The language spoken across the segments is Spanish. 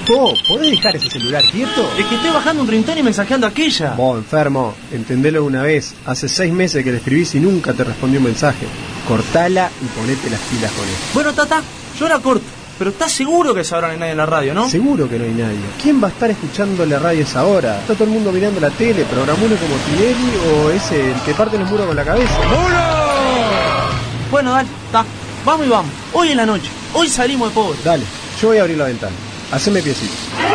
Viejo, ¿podés dejar ese celular quieto? Es que estoy bajando un trintón y mensajeando a aquella. Vos, enfermo, entendelo una vez. Hace 6 meses que le escribís y nunca te respondió un mensaje. Cortala y ponete las pilas con eso. Bueno, Tata, yo la corto. Pero ¿estás seguro que a esa hora no hay nadie en la radio, no? Seguro que no hay nadie. ¿Quién va a estar escuchando la radio a esa hora? ¿Está todo el mundo mirando la tele? ¿Programó uno como Tinelli o ese el que parte los muros con la cabeza? ¡Muro! Bueno, dale, está. Vamos y vamos. Hoy es la noche. Hoy salimos de pobre. Dale, yo voy a abrir la ventana. Haceme piecito.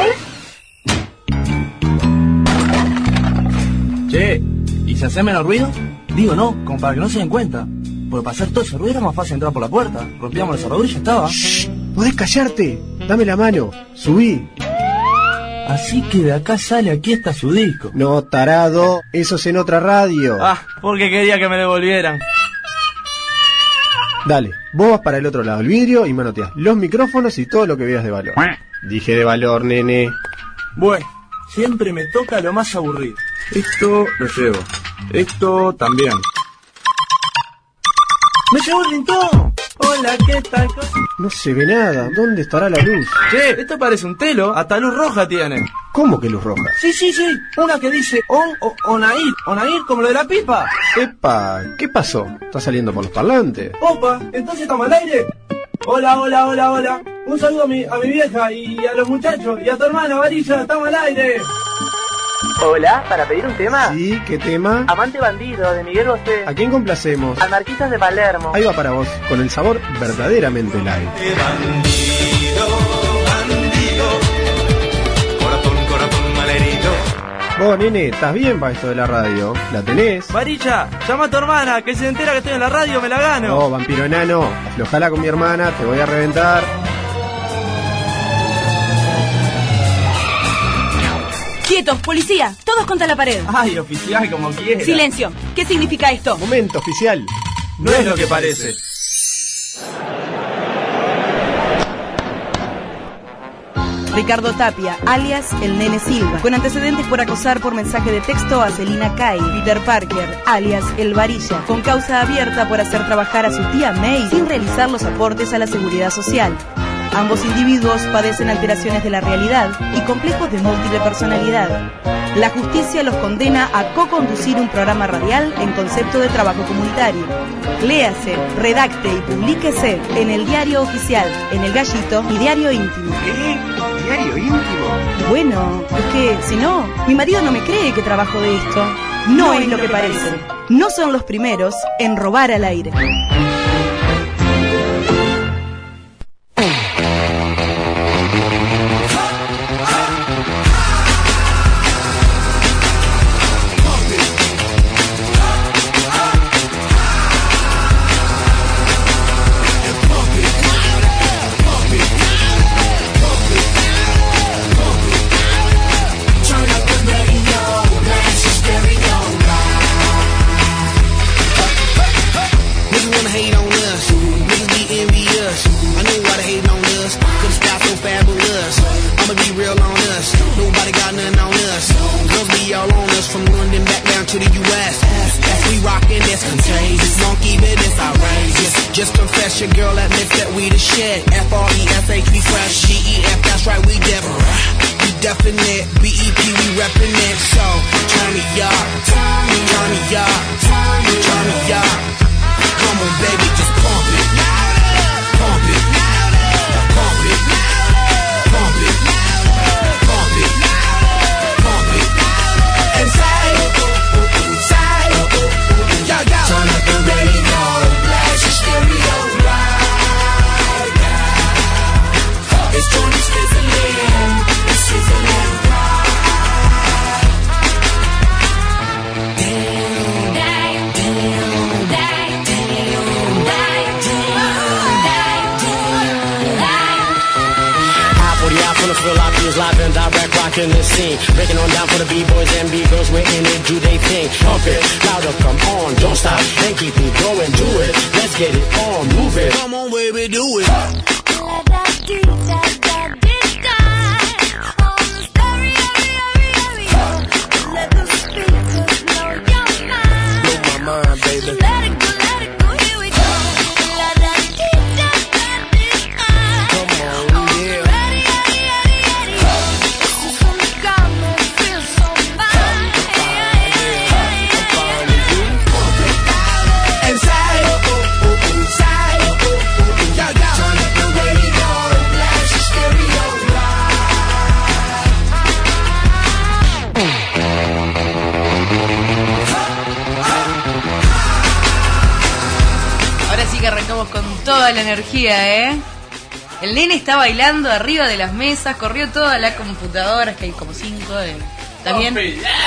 Che, ¿y si hace menos ruido? Digo, no, como para que no se den cuenta. Porque para hacer todo ese ruido era más fácil entrar por la puerta. Rompíamos la cerradura y ya estaba. Shh, ¿podés callarte? Dame la mano, subí. Así que de acá sale, aquí está su disco. No, tarado, eso es en otra radio. Ah, porque quería que me devolvieran. Dale, vos vas para el otro lado del vidrio y manoteás los micrófonos y todo lo que veas de valor. Dije de valor, nene. Bueno, siempre me toca lo más aburrido. Esto lo llevo. Esto también. ¡Me llevó el tintón! Hola, ¿qué tal? No se ve nada. ¿Dónde estará la luz? Che, esto parece un telo. Hasta luz roja tiene. ¿Cómo que luz roja? Sí. Una que dice on o onair. Onair como lo de la pipa. Epa, ¿qué pasó? ¿Está saliendo por los parlantes? Opa, ¿entonces estamos al aire? Hola. Un saludo a mi vieja y a los muchachos. Y a tu hermana, Varilla, estamos al aire. Hola, ¿para pedir un tema? Sí, ¿qué tema? Amante bandido, de Miguel Bosé. ¿A quién complacemos? Anarquistas de Palermo. Ahí va para vos, con el sabor verdaderamente light. Bandido, corazón malherido. Vos, nene, ¿estás bien para esto de la radio? ¿La tenés? Varilla, llama a tu hermana, que se entera que estoy en la radio, me la gano. No, vampiro enano, aflojala con mi hermana, te voy a reventar. ¡Quietos, policía! ¡Todos contra la pared! Ay, oficial, como quiera. ¡Silencio! ¿Qué significa esto? Momento, oficial. No es lo que parece. Ricardo Tapia, alias el Nene Silva, con antecedentes por acosar por mensaje de texto a Celina Kai. Peter Parker, alias el Varilla, con causa abierta por hacer trabajar a su tía May sin realizar los aportes a la seguridad social. Ambos individuos padecen alteraciones de la realidad y complejos de múltiple personalidad. La justicia los condena a co-conducir un programa radial en concepto de trabajo comunitario. Léase, redacte y publíquese en el Diario Oficial, en El Gallito y Diario Íntimo. ¿Qué? ¿Diario Íntimo? Bueno, es que, si no, mi marido no me cree que trabajo de esto. No es lo que parece. No son los primeros en robar al aire. Just confess your girl admits that we the shit. F-R-E-S-H, we fresh. G-E-F, that's right, we different. We definite. B-E-P, we reppin' it. So, turn me up. Turn me up. Turn me up. Come on, baby, just pump it. Pump it. Pump it. Pump it. Pump it. Pump it. And say, yo, turn up the radio. Stereo right now. It's Tony Sizzling. It's sizzling right. Damn. Real obvious, live and direct, rocking the scene. Breaking on down for the B-boys and B-girls, we're in it, do they think. Pump it, louder, come on, don't stop, and keep it going, do it. Let's get it on, move it. Come on, baby, do it. Blow my mind, baby. toda la energía, ¿eh? El nene está bailando arriba de las mesas, corrió todas las computadoras, que hay como 5. ¿Está bien?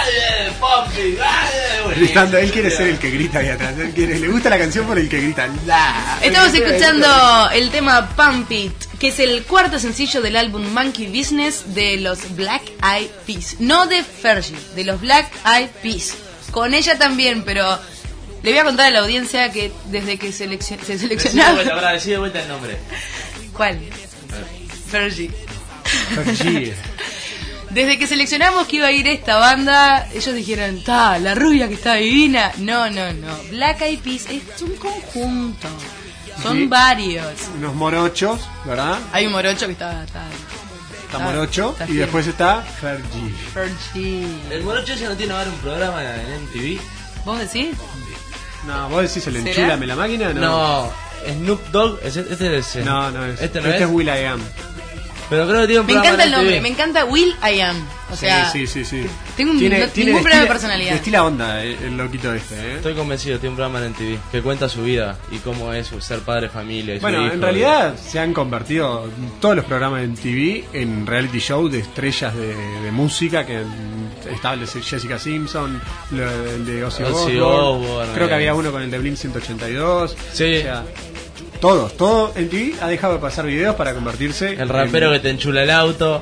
Gritando, él quiere ser el que grita ahí atrás. Le gusta la canción por el que grita. Estamos escuchando el tema Pump It, que es el cuarto sencillo del álbum Monkey Business de los Black Eyed Peas. No de Fergie, de los Black Eyed Peas. Con ella también, pero le voy a contar a la audiencia que desde que se seleccionaba... Decí de vuelta el nombre. ¿Cuál? Fergie. Fergie. Desde que seleccionamos que iba a ir esta banda, ellos dijeron, la rubia que está divina. No. Black Eyed Peas es un conjunto. Son varios. Unos morochos, ¿verdad? Hay un morocho que está morocho. Está y después está Fergie. El morocho ese no tiene ahora un programa en MTV. ¿Vos decís? No, vos decís el enchúlame la máquina, No, Snoop Dogg, este es No, este es Will I Am. Pero creo que tiene un Me programa encanta el en nombre, MTV. me encanta Will I Am. O sea, sí. Tengo ningún problema de personalidad. Estila onda el loquito este, Estoy convencido, tiene un programa en MTV que cuenta su vida y cómo es ser padre de familia. Y bueno, su hijo, en realidad se han convertido todos los programas de MTV en reality show de estrellas de música, que estaba el de Jessica Simpson, el de Ozzy Osbourne, creo que había uno con el de Blink 182. Sí. O sea, todo MTV ha dejado de pasar videos para convertirse el rapero que te enchula el auto.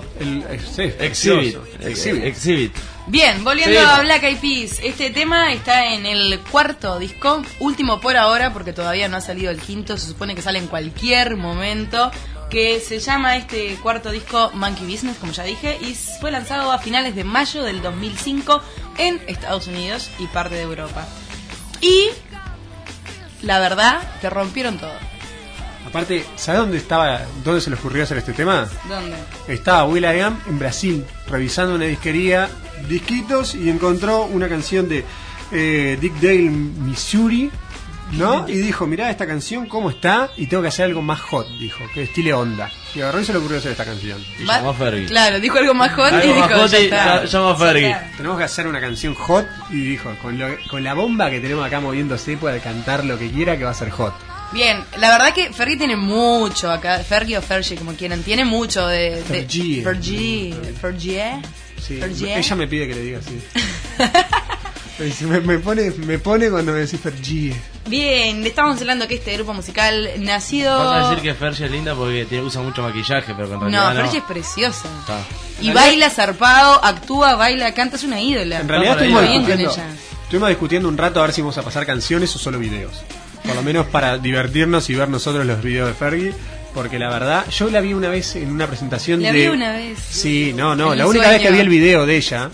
Exhibit. Bien, volviendo a Black Eyed Peas, este tema está en el cuarto disco, último por ahora porque todavía no ha salido el quinto, se supone que sale en cualquier momento, que se llama este cuarto disco Monkey Business, como ya dije, y fue lanzado a finales de mayo del 2005 en Estados Unidos y parte de Europa. Y la verdad que rompieron todo. Aparte, ¿sabes dónde se le ocurrió hacer este tema? ¿Dónde? Estaba Will I Am en Brasil, revisando una disquería, disquitos, y encontró una canción de Dickdale, Missouri, ¿no? Y dijo, mirá esta canción, ¿cómo está? Y tengo que hacer algo más hot, dijo, que estile onda. Y agarró y se le ocurrió hacer esta canción. Y llamó a Fergie. Claro, dijo algo más hot y dijo, llamó a Fergie. Tenemos que hacer una canción hot, y dijo, con la bomba que tenemos acá moviéndose, puede cantar lo que quiera, que va a ser hot. Bien, la verdad que Fergie tiene mucho acá, Fergie o Fergie, como quieran, tiene mucho de Fergie. Sí, Fergie. ella me pide que le diga así. me pone cuando me decís Fergie. Bien, le estábamos hablando que este grupo musical nacido... Vas a decir que Fergie es linda porque usa mucho maquillaje, pero en realidad no. Fergie es preciosa. Está. Y baila zarpado, actúa, baila, canta, es una ídola. En realidad estuvimos discutiendo un rato a ver si vamos a pasar canciones o solo videos. Por lo menos para divertirnos y ver nosotros los videos de Fergie. Porque la verdad, yo la vi una vez en una presentación ¿La vi una vez? Sí, la única vez que vi el video de ella,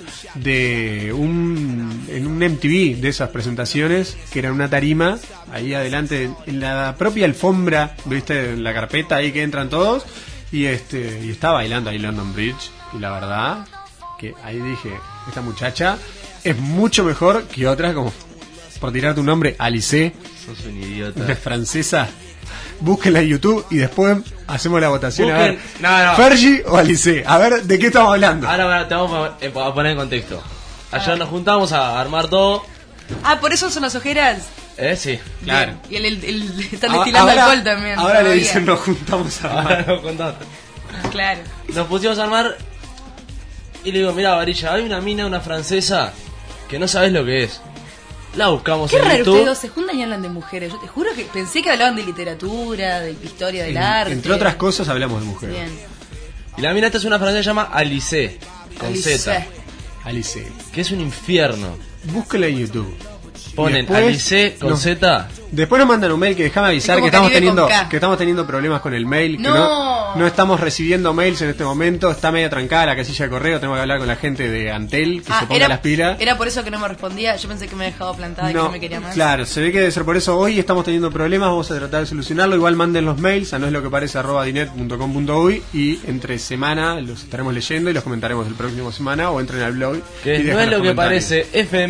en un MTV de esas presentaciones, que era una tarima, ahí adelante, en la propia alfombra, viste, en la carpeta ahí que entran todos, y estaba bailando ahí London Bridge, y la verdad, que ahí dije, esta muchacha es mucho mejor que otras, como, por tirarte un nombre, Alice, sos un idiota, de francesa. Búsquenla en YouTube y después hacemos la votación. A ver, no. Fergie o Alice. A ver, ¿de qué estamos hablando? Ahora te vamos a poner en contexto. Ayer nos juntamos a armar todo. ¿Por eso son las ojeras? Sí, claro. Y están destilando alcohol también. Ahora todavía. le dicen nos juntamos a armar. Claro. Nos pusimos a armar y le digo, mira, Varilla, hay una francesa que no sabes lo que es. La buscamos Qué en raro, YouTube. ustedes dos se juntan y hablan de mujeres. Yo te juro que pensé que hablaban de literatura, de historia del arte. Entre otras cosas hablamos de mujeres. Bien. Y la mina esta es una francesa que se llama Alice, con Z. Alice. Que es un infierno. Búsquela en YouTube. Ponen Alice con Z. Después nos mandan un mail que déjame avisar que estamos teniendo problemas con el mail. No. Que no estamos recibiendo mails en este momento. Está medio trancada la casilla de correo. Tenemos que hablar con la gente de Antel que se ponga las pilas. Era por eso que no me respondía. Yo pensé que me había dejado plantada y que no me quería más. Claro, se ve que debe ser por eso. Hoy estamos teniendo problemas. Vamos a tratar de solucionarlo. Igual manden los mails a noesloqueparece@dinet.com.uy y entre semana los estaremos leyendo y los comentaremos el próximo semana, o entren al blog. Que no es lo que parece,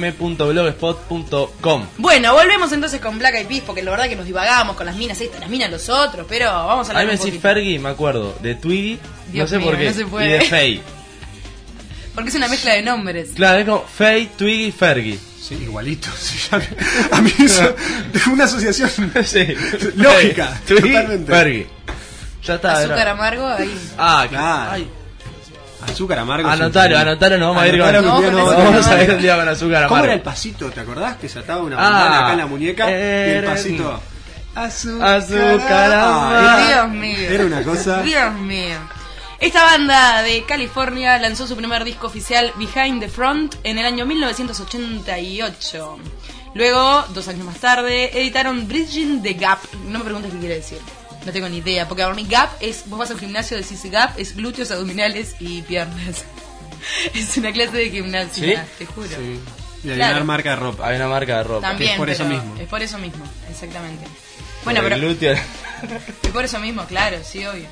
fm.blogspot.com. Bueno, volvemos entonces con Black Eyed Peas, porque la verdad que nos divagamos con las minas estas, las minas los otros, pero vamos a hablar a mí me un decís poquito. Fergie, me acuerdo, de Twiggy, Dios no sé mío, por qué, no se puede. y de Faye. Porque es una mezcla de nombres. Claro, es como Faye, Twiggy, Fergie. Sí, igualito. Sí, a mí eso es una asociación lógica. Sí. Totalmente. Fergie. Ya está. Azúcar amargo ahí. Ah, Claro. ay. Azúcar amargo. Anotalo, nos vamos a ir con Anotalo, que un día nos vamos a ir un día con azúcar amargo. ¿Cómo era el pasito? ¿Te acordás que se ataba una bandana acá en la muñeca? Y el pasito. Azúcar amargo. Dios mío. Era una cosa. Dios mío. Esta banda de California lanzó su primer disco oficial, Behind the Front, en el año 1988. Luego, 2 años más tarde, editaron Bridging the Gap. No me preguntes qué quiere decir. No tengo ni idea, porque para mí gap es, vos vas al gimnasio, decís gap, es glúteos, abdominales y piernas. Es una clase de gimnasia, ¿Sí? Te juro. Sí. Y hay Claro. una marca de ropa. Hay una marca de ropa. También, es por eso pero mismo. Es por eso mismo, exactamente. Bueno, Por el pero glúteo. es por eso mismo, claro, sí, obvio.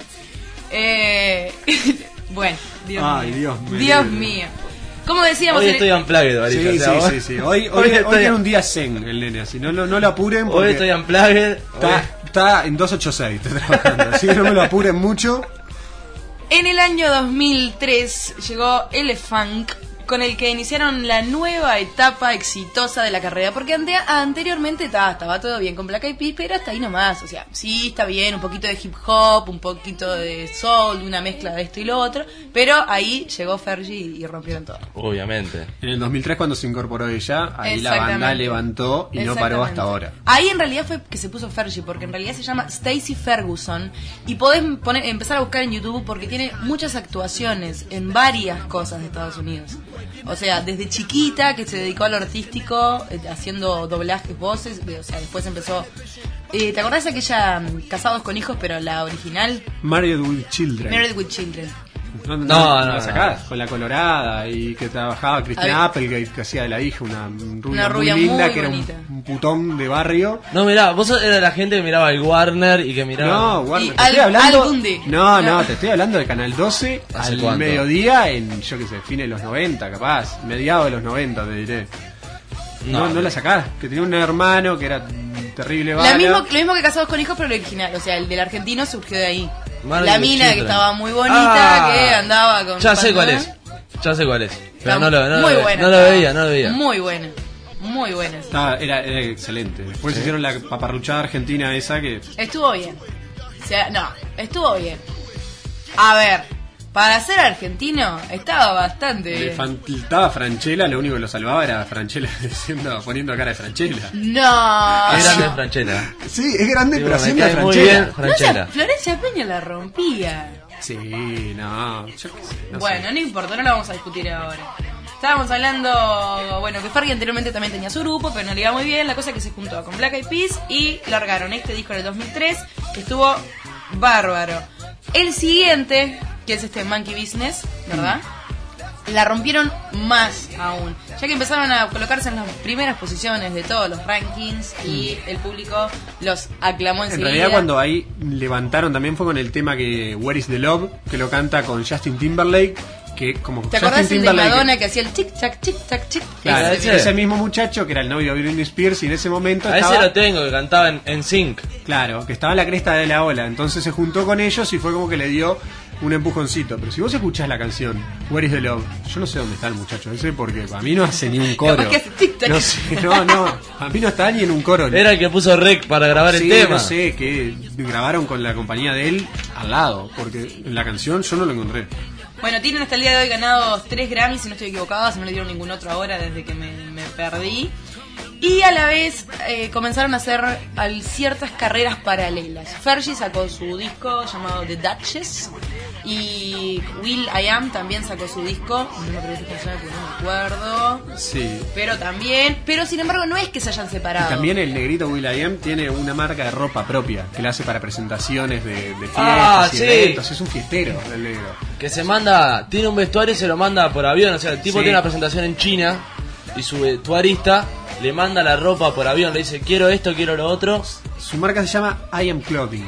Bueno, Dios Ay, mío. Dios mío. Dios mío. Como decíamos Hoy en- estoy unplugged, Varilla. Sí, o sea, sí, vos- sí, sí. Hoy estoy- tiene un día zen el nene, así. No lo apuren porque Hoy estoy unplugged. está en 286 está trabajando. Así que no me lo apuren mucho. En el año 2003 llegó Elefunk, con el que iniciaron la nueva etapa exitosa de la carrera, porque anteriormente estaba todo bien con Black Eyed Peas, pero hasta ahí nomás, o sea, sí está bien, un poquito de hip hop, un poquito de soul, una mezcla de esto y lo otro, pero ahí llegó Fergie y rompieron todo. Obviamente. En el 2003 cuando se incorporó ella, ahí la Exactamente. banda levantó y no paró hasta ahora. Ahí en realidad fue que se puso Fergie, porque en realidad se llama Stacey Ferguson, y podés empezar a buscar en YouTube porque tiene muchas actuaciones en varias cosas de Estados Unidos. O sea, desde chiquita que se dedicó a lo artístico, haciendo doblajes, voces, o sea, después empezó... ¿te acordás de aquella Casados con Hijos, pero la original? Married with Children. Married with Children. No, No, la sacás, con la colorada y que trabajaba Cristina Applegate, que hacía de la hija una rubia muy linda, muy que bonita. era un putón de barrio. No, mirá, vos eras la gente que miraba el Warner y que miraba... No, guarda, Y te estoy Al hablando. Bundy. No, te estoy hablando de Canal 12 ¿Hace al cuánto? mediodía en, yo qué sé, fines de los 90, capaz, mediados de los 90, te diré. No la sacás, que tenía un hermano que era terrible bala. Lo mismo que Casados con Hijos, pero el original, o sea, el del argentino surgió de ahí. Married La with mina que Children. estaba muy bonita, Ah, que andaba con... Ya sé cuál pantalón. es. Ya sé cuál es. Pero Está no lo muy buena, no lo estaba. veía, no lo veía. Muy buena, muy buena. Era excelente. Después hicieron la paparruchada argentina esa que... Estuvo bien. O sea, no, estuvo bien. A ver, para ser argentino, estaba bastante Le bien. faltaba Franchella, lo único que lo salvaba era Franchella poniendo cara de Franchella. No. Es grande Franchella. Sí, es grande, Sí, pero me siempre cae muy Franchella. bien Franchella. Florencia Peña la rompía. Sí, no, yo qué sé, no Bueno, sé. no importa, no lo vamos a discutir ahora. Estábamos hablando, bueno, que Fergie anteriormente también tenía su grupo, pero no le iba muy bien. La cosa es que se juntó con Black Eyed Peas y largaron este disco en el 2003, que estuvo bárbaro. El siguiente, que es este Monkey Business, ¿verdad? La rompieron más aún, ya que empezaron a colocarse en las primeras posiciones de todos los rankings y el público los aclamó En enseguida. realidad cuando ahí levantaron también fue con el tema que Where is the Love, que lo canta con Justin Timberlake, que como ¿Te Justin acordás el de Timberlake... Madonna que hacía el tic-tac, tic-tac, tic? Claro, Ese. ese mismo muchacho que era el novio de Britney Spears y en ese momento A ese estaba... lo tengo, que cantaba en Sync. Claro, que estaba en la cresta de la ola, entonces se juntó con ellos y fue como que le dio un empujoncito. Pero si vos escuchás la canción Where is the Love, yo no sé dónde está el muchacho ese porque a mí no hace ni un coro. Capaz que hace tic-tac. No sé, no, a mí no está ni en un coro. Era el que puso Rec para grabar Sí, el tema. no sé, que grabaron con la compañía de él al lado, porque en la canción yo no lo encontré. Bueno, tienen hasta el día de hoy ganados 3 Grammys, si no estoy equivocada, si no le dieron ningún otro ahora desde que me perdí. Y a la vez comenzaron a hacer ciertas carreras paralelas. Fergie sacó su disco llamado The Duchess y Will I Am también sacó su disco, no me acuerdo qué canción, porque no me acuerdo. Sí. Pero sin embargo no es que se hayan Y separado. también el negrito will.i.am tiene una marca de ropa propia que la hace para presentaciones de fiestas Ah, y sí. eventos. Es un fiestero el negro. Que se manda, tiene un vestuario y se lo manda por avión. O sea, el tipo Sí. tiene una presentación en China y su vestuarista le manda la ropa por avión. Le dice, quiero esto, quiero lo otro. Su marca se llama I Am Clothing.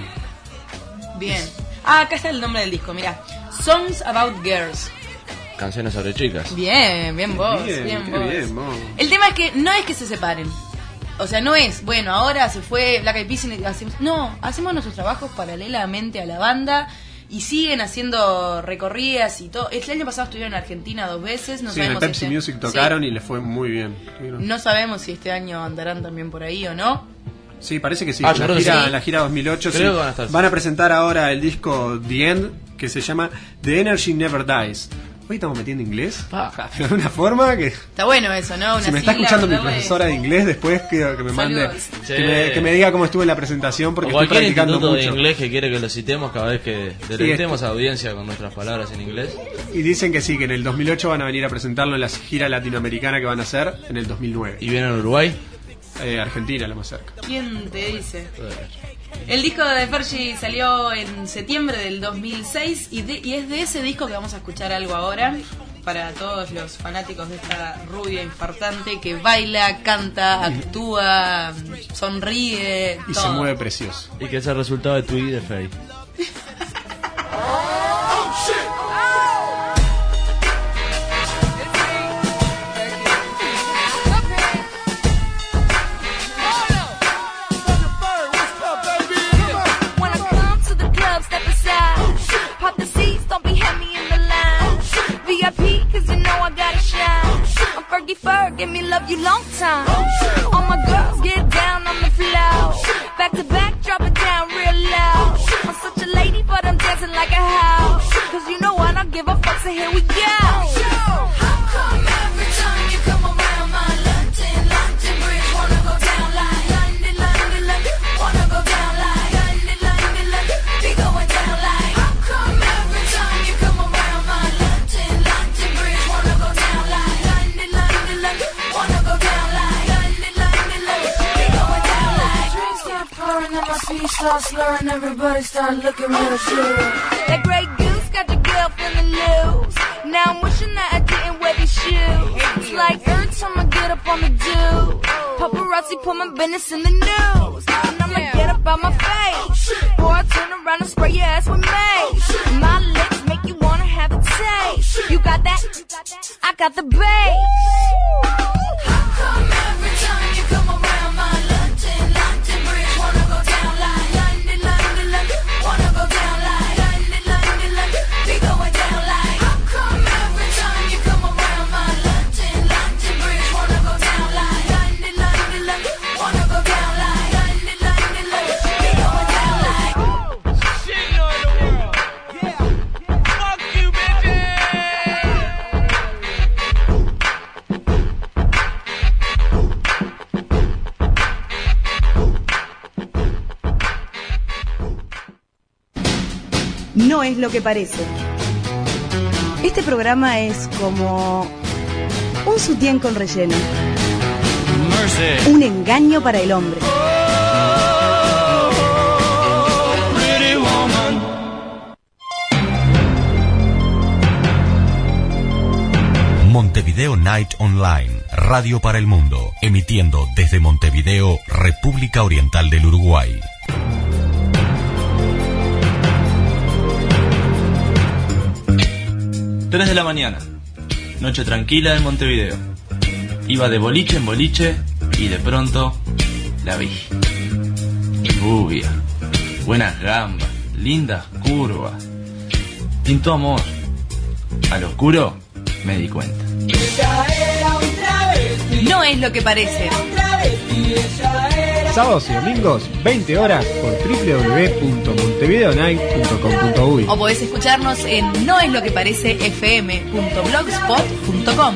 Bien. Ah, acá está el nombre del disco, mirá. Songs About Girls. Canciones sobre chicas. Bien vos, bien qué vos. bien, vos. El tema es que no es que se separen. O sea, no es, bueno, ahora se fue Black Eyed Peas y hacemos... No, hacemos nuestros trabajos paralelamente a la banda Y siguen haciendo recorridas y todo. El año pasado estuvieron en Argentina 2 veces. No Sí, en el sabemos Pepsi si Music tocaron y les fue muy bien. No sabemos si este año andarán también por ahí o no. Sí, parece que sí. Yo creo que sí. La gira 2008 Creo sí. que van a estar, sí. Van a presentar ahora el disco The End, que se llama The Energy Never Dies. Hoy estamos metiendo inglés, pero de una forma que... Está bueno eso, ¿no? Una si me está sigla, escuchando mi ponerle- profesora de inglés, después que me mande, Sí. que me diga cómo estuvo en la presentación, porque O estoy cualquier practicando instituto de mucho. inglés que quiere que lo citemos cada vez que deleitemos a audiencia con nuestras palabras en inglés. Y dicen que sí, que en el 2008 van a venir a presentarlo en la gira latinoamericana que van a hacer en el 2009. ¿Y viene a Uruguay? Argentina, la más cerca. ¿Quién te dice? El disco de Fergie salió en septiembre del 2006 y es de ese disco que vamos a escuchar algo ahora. Para todos los fanáticos de esta rubia infartante que baila, canta, actúa, sonríe, Y todo. se mueve precioso. Y que es el resultado de tu y de Faye. When I come to the club, step aside. Pop the seats, don't be heavy in the line. VIP, cause you know I gotta shine. I'm Fergie Ferg, give me love you long time. All my girls get down on the floor. Back to back, drop it down real loud. I'm such a lady, but I'm dancing like a house. Cause you know I don't give a fuck, so here we go. How come every time you come around my London Bridge, wanna go down like London, wanna go down like London, be going down like. How come every time you come around my London Bridge, wanna go down like London, wanna go down like London, be going down like. Drinks start pouring and my feet start slurring, everybody start looking real sure. That Grey Goose got your girl feeling loose. Now I'm wishing that I didn't wear these shoes. It's like every time I get up on the do, paparazzi put my business in the news. And I'ma get up on my face, or I turn around and spray your ass with mace. My lips make you wanna have a taste. You got that? I got the bass. How come every time you come around my London Bridge, wanna go down like London, wanna go down like London, be going down like. How come every time you come around my London Bridge, wanna go down like London, wanna go down like London, be going down like. Shit on the world. Yeah. Fuck you, bitches. No es lo que parece. Este programa es como un sutién con relleno. Un engaño para el hombre. Montevideo Night Online, radio para el mundo, emitiendo desde Montevideo, República Oriental del Uruguay. Tres de la mañana, noche tranquila en Montevideo. Iba de boliche en boliche y de pronto la vi. Rubia, buenas gambas, lindas curvas. Pintó amor. Al oscuro me di cuenta. No es lo que parece. Sábados y domingos, 20 horas, por www.montevideonight.com.uy. O podés escucharnos en noesloqueparecefm.blogspot.com.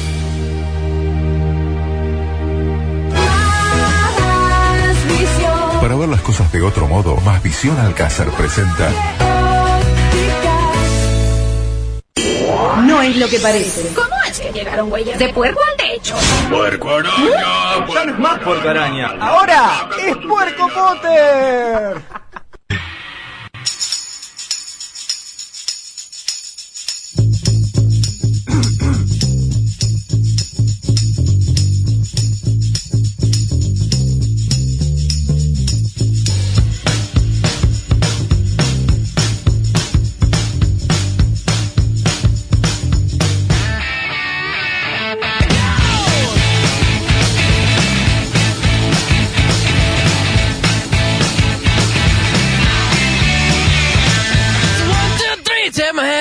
Para ver las cosas de otro modo, Más Visión Alcázar presenta No es lo que parece. ¿Cómo es que llegaron huellas de puerco al techo? Puerco Araña. Ya no es más Puerco Araña. ¡Ahora es Puerco Potter!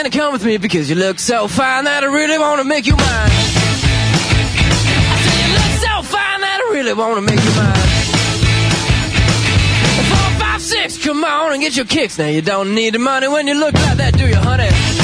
wanna come with me because you look so fine that I really wanna make you mine. I say you look so fine that I really wanna make you mine. 4, 5, 6, come on and get your kicks. Now you don't need the money when you look like that, do you, honey?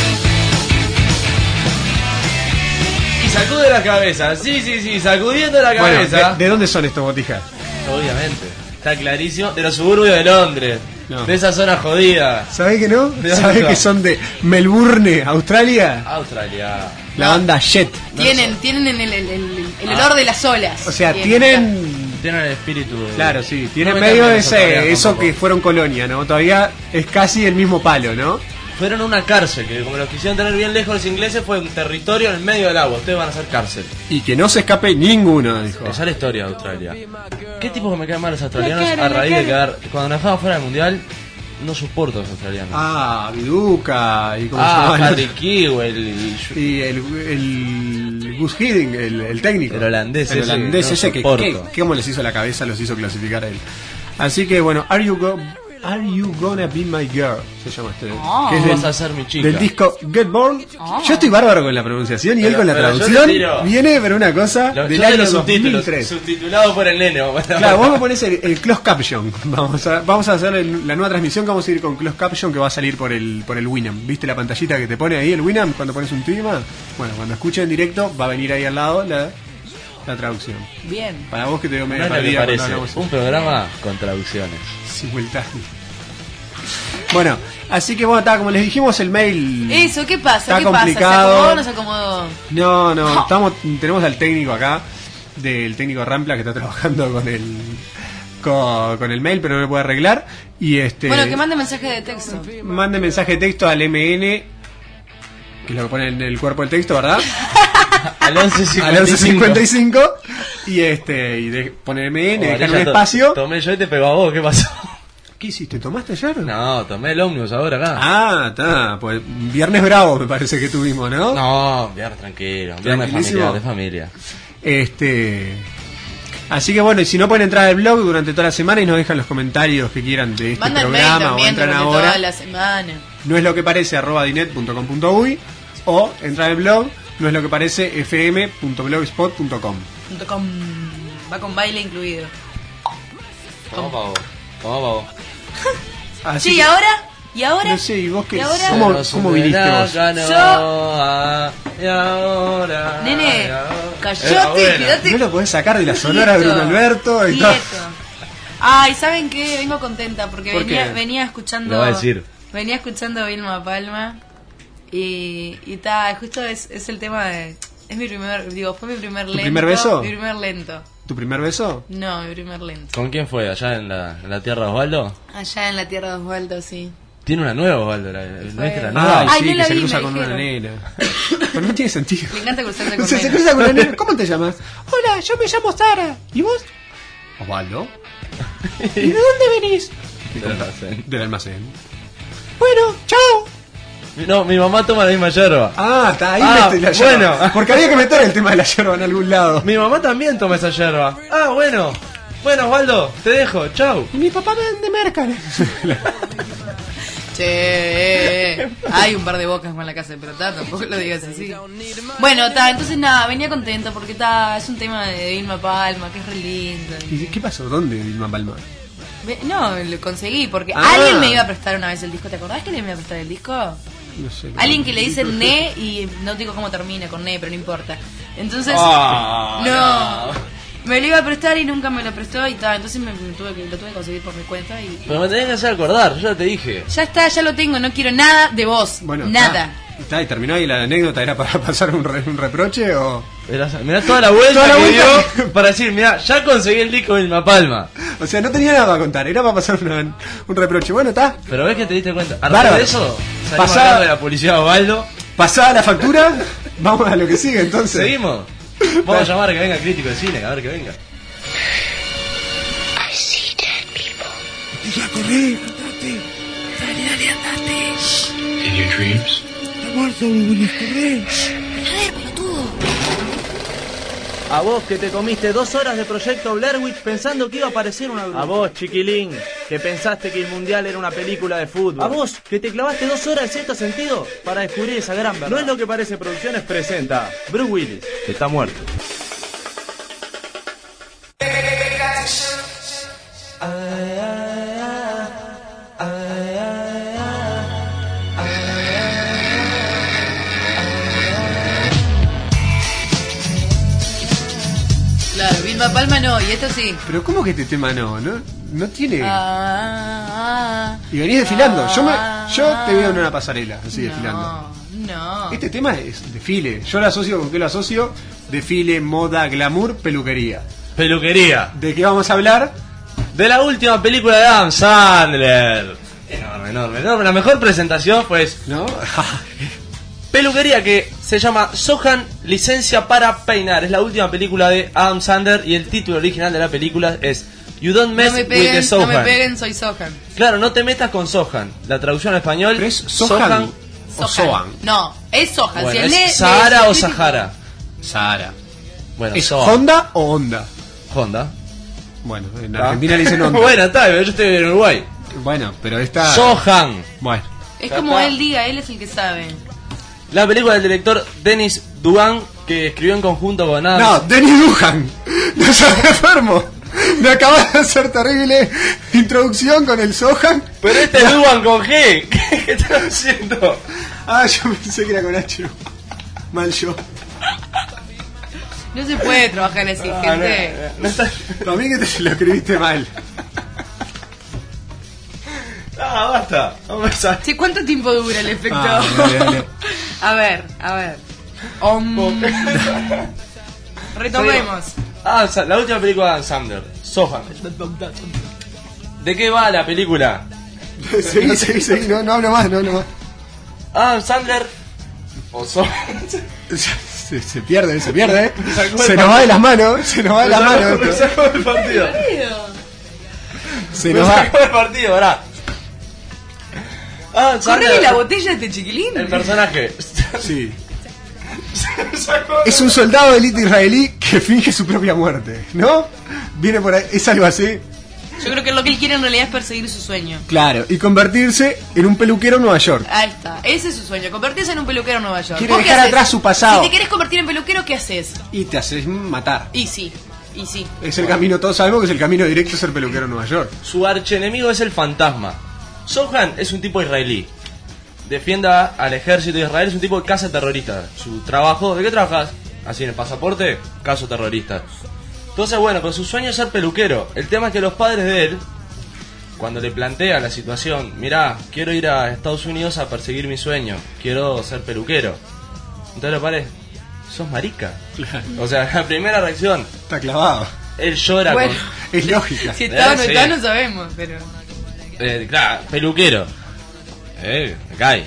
Y sacude la cabeza, sí, sacudiendo la cabeza. Bueno, ¿de dónde son estos botijas? Obviamente, está clarísimo. De los suburbios de Londres, de esa zona jodida. ¿Sabés que no? ¿Sabés que son de Melbourne, Australia? La banda Jet. Tienen el olor de las olas. O sea, tienen el espíritu. Claro, sí, tienen medio eso que fueron colonia, ¿no? Todavía es casi el mismo palo, ¿no? Fueron a una cárcel, que como los quisieron tener bien lejos los ingleses, fue un territorio en el medio del agua. Ustedes van a hacer cárcel. Y que no se escape ninguno, dijo. Esa es la historia de Australia. ¿Qué tipos que me caen mal los australianos a raíz de quedar... Cuando nos dejamos fuera del mundial, no soporto a los australianos. Viduca y... ¿cómo se llama? Harry Kewell y el Gus Hiddink, el técnico. El holandés ese que cómo les hizo la cabeza, los hizo clasificar a él. Así que bueno, Are You Gonna Be My Girl? Se llama este. Que es vas a ser mi chica. Del disco Get Born. Yo estoy bárbaro con la pronunciación y él con la traducción viene pero una cosa del año 2003. Subtitulado por el nene. Claro, vos me pones el closed caption. Vamos a hacer la nueva transmisión que vamos a ir con closed caption que va a salir por el Winamp. ¿Viste la pantallita que te pone ahí el Winamp cuando pones un tema? Bueno, cuando escuchen en directo va a venir ahí al lado la traducción. Bien. Para vos que te veo medio perdida. Un programa con traducciones simultáneas. Bueno, así que bueno, como les dijimos, el mail. Eso, ¿qué pasa? Está complicado. ¿Se acomodó o no se acomodó? No, tenemos al técnico acá, del técnico Rampla que está trabajando con el mail, pero no lo puede arreglar. Y bueno, que mande mensaje de texto. Mande mensaje de texto al MN, que es lo que pone en el cuerpo del texto, ¿verdad? al 1155 y pone MN, dejar un espacio. Tomé yo y te pegó a vos, ¿qué pasó? ¿Qué hiciste? ¿Tomaste ayer? No, tomé el ómnibus ahora acá. Está. Pues viernes bravo me parece que tuvimos, ¿no? No, viernes tranquilo. Viernes de familia. Así que bueno, y si no pueden entrar al blog durante toda la semana y nos dejan los comentarios que quieran de este programa o entran ahora. Toda la semana. No es lo que parece @dinet.com.uy o entrar al blog no es lo que parece fm.blogspot.com. Va con baile incluido. Vamos. Sí, ¿y ahora? No sé, ¿y vos qué? ¿Cómo viniste vos? Nene, callate, quédate. No lo podés sacar de la sonora de Bruno Alberto y todo. Ay, ¿saben qué? Vengo contenta porque venía escuchando. Lo va a decir. Venía escuchando a Vilma Palma y justo es el tema de. Es mi primer, fue mi primer lento. ¿Tu primer beso? Mi primer lento. ¿Tu primer beso? No, mi primer lento. ¿Con quién fue? ¿Allá en la tierra de Osvaldo? Allá en la tierra de Osvaldo, sí. Tiene una nueva Osvaldo, ¿no es que la nueva? Ay, sí, no que se cruza con una nena. Pero no tiene sentido. Me encanta cruzarse con se cruza con una nena. ¿Cómo te llamas? Hola, yo me llamo Sara. ¿Y vos? Osvaldo. ¿Y de dónde venís? Del almacén. Bueno, chao. No, mi mamá toma la misma yerba. Está ahí mete la yerba. Bueno. Porque había que meter el tema de la yerba en algún lado. Mi mamá también toma esa yerba. Bueno. Bueno, Osvaldo, te dejo, chau. Y mi papá vende merca. Che, hay un par de bocas con la casa de pelota, tampoco lo digas así. Bueno, entonces nada, venía contento porque es un tema de Vilma Palma, que es re lindo. ¿Y qué pasó? ¿Dónde Vilma Palma? No, lo conseguí porque alguien me iba a prestar una vez el disco. ¿Te acordás que le iba a prestar el disco? No sé. Alguien que le dice ne y no digo cómo termina con ne, pero no importa. Entonces, no. Me lo iba a prestar y nunca me lo prestó y tal. Entonces lo tuve que conseguir por mi cuenta. Pero me tenés que hacer acordar, yo ya te dije. Ya está, ya lo tengo, no quiero nada de vos. Bueno, nada. ¿Y terminó ahí la anécdota? ¿Era para pasar un reproche o...? Mirá toda la vuelta que dio para decir, mirá, ya conseguí el disco de Vilma Palma. O sea, no tenía nada para contar, era para pasar un reproche. Bueno, está. Pero ves que te diste cuenta. A raíz de eso, salimos hablando de la policía de Osvaldo. Pasada la factura, vamos a lo que sigue entonces. ¿Seguimos? Vamos a llamar a que venga crítico de cine, a ver que venga. I see dead people. Ya corrí, andate. Dale, andate. In your dreams. Está muerto, Willis, corrí. A ver, pelotudo. A vos que te comiste 2 horas de proyecto Blair Witch pensando que iba a aparecer una bruja. A vos, chiquilín, que pensaste que el Mundial era una película de fútbol. A vos, que te clavaste 2 horas en cierto sentido para descubrir esa gran verdad. No es lo que parece. Producciones presenta Bruce Willis, que está muerto. Claro, Vilma Palma no, y esto sí. Pero ¿cómo que este tema no tiene? Y venís desfilando. Yo te veo en una pasarela, así desfilando. No. Este tema es desfile. Yo lo asocio, ¿con qué lo asocio? Desfile, moda, glamour, peluquería. Peluquería. ¿De qué vamos a hablar? De la última película de Adam Sandler. Enorme. La mejor presentación, pues. ¿No? Peluquería, que se llama Sohan, licencia para peinar. Es la última película de Adam Sandler y el título original de la película es You Don't Mess with the Sohan. No me peguen, soy Sohan. Claro, no te metas con Sohan. La traducción al español. ¿Pero es Sohan o Sohan? No, es Sohan. Bueno, si ¿es Sahara o Sahara? Sahara. Bueno, ¿Es Sohan. Honda o Honda? Honda. Bueno, en Argentina le dicen Honda. Bueno, está, yo estoy en Uruguay. Bueno, pero está... Sohan. Bueno. Es como él diga, él es el que sabe. La película del director Dennis Dugan, que escribió en conjunto con Adam. No, Dennis Dugan. No soy enfermo. Me acabas de hacer terrible introducción con el Sohan. Pero este es Dugan con G. ¿Qué estás haciendo? Yo pensé que era con H. Mal yo. No se puede trabajar así, gente. No está... Para mí que te lo escribiste mal. Basta. Vamos a... Che, ¿cuánto tiempo dura el efecto? Dale. A ver. Retomemos. La última película de Adam Sandler, Sohan. ¿De qué va la película? Sí, no hablo más. Adam Sandler o Sohan. Se pierde. Se nos va de las manos. Me sacó del partido. Se nos va. Sacó del partido, ¿verdad? Correle la botella a este chiquilín. El personaje. Sí. Es un soldado de élite israelí que finge su propia muerte, ¿no? Viene por ahí, es algo así. Yo creo que lo que él quiere en realidad es perseguir su sueño. Claro, y convertirse en un peluquero en Nueva York. Ahí está, ese es su sueño, convertirse en un peluquero en Nueva York. Quiere dejar atrás su pasado. Si te quieres convertir en peluquero, ¿qué haces? Y te haces matar. Y sí. Es el camino, todos sabemos que es el camino directo a ser peluquero en Nueva York. Su archienemigo es el fantasma. Sohan es un tipo israelí. Defienda al ejército de Israel, es un tipo de casa terrorista. Su trabajo, ¿de qué trabajas? Así en el pasaporte, caso terrorista. Entonces, bueno, con su sueño es ser peluquero. El tema es que los padres de él, cuando le plantea la situación, mirá, quiero ir a Estados Unidos a perseguir mi sueño, quiero ser peluquero. Entonces los padres, sos marica. O sea, la primera reacción. Está clavado. Él llora. Bueno, es lógica. Si está o no está, no sabemos, pero... claro, peluquero. Gay.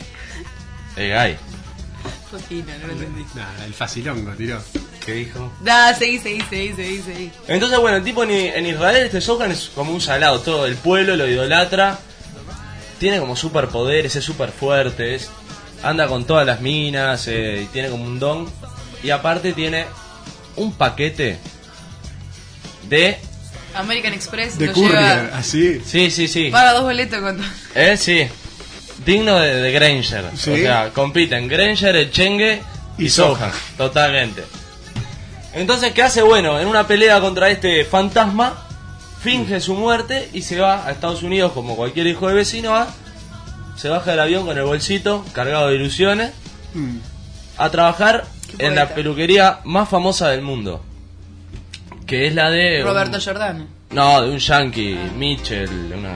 Cocina, no lo entendí. El facilongo, tiró. ¿Qué dijo? Seguí. Entonces, bueno, el tipo en Israel, este Sohan es como un salado. Todo el pueblo lo idolatra. Tiene como superpoderes, es súper fuerte. Anda con todas las minas y tiene como un don. Y aparte tiene un paquete de... American Express de lo courier, lleva... así. Sí. Paga 2 boletos con... Sí. Digno de Granger. ¿Sí? O sea, compiten Granger, Echenge y Sohan. Totalmente. Entonces, ¿qué hace? Bueno, en una pelea contra este fantasma, finge su muerte y se va a Estados Unidos como cualquier hijo de vecino. Se baja del avión con el bolsito cargado de ilusiones a trabajar en la peluquería más famosa del mundo, que es la de... Roberto Giordano. No, de un yankee, Mitchell.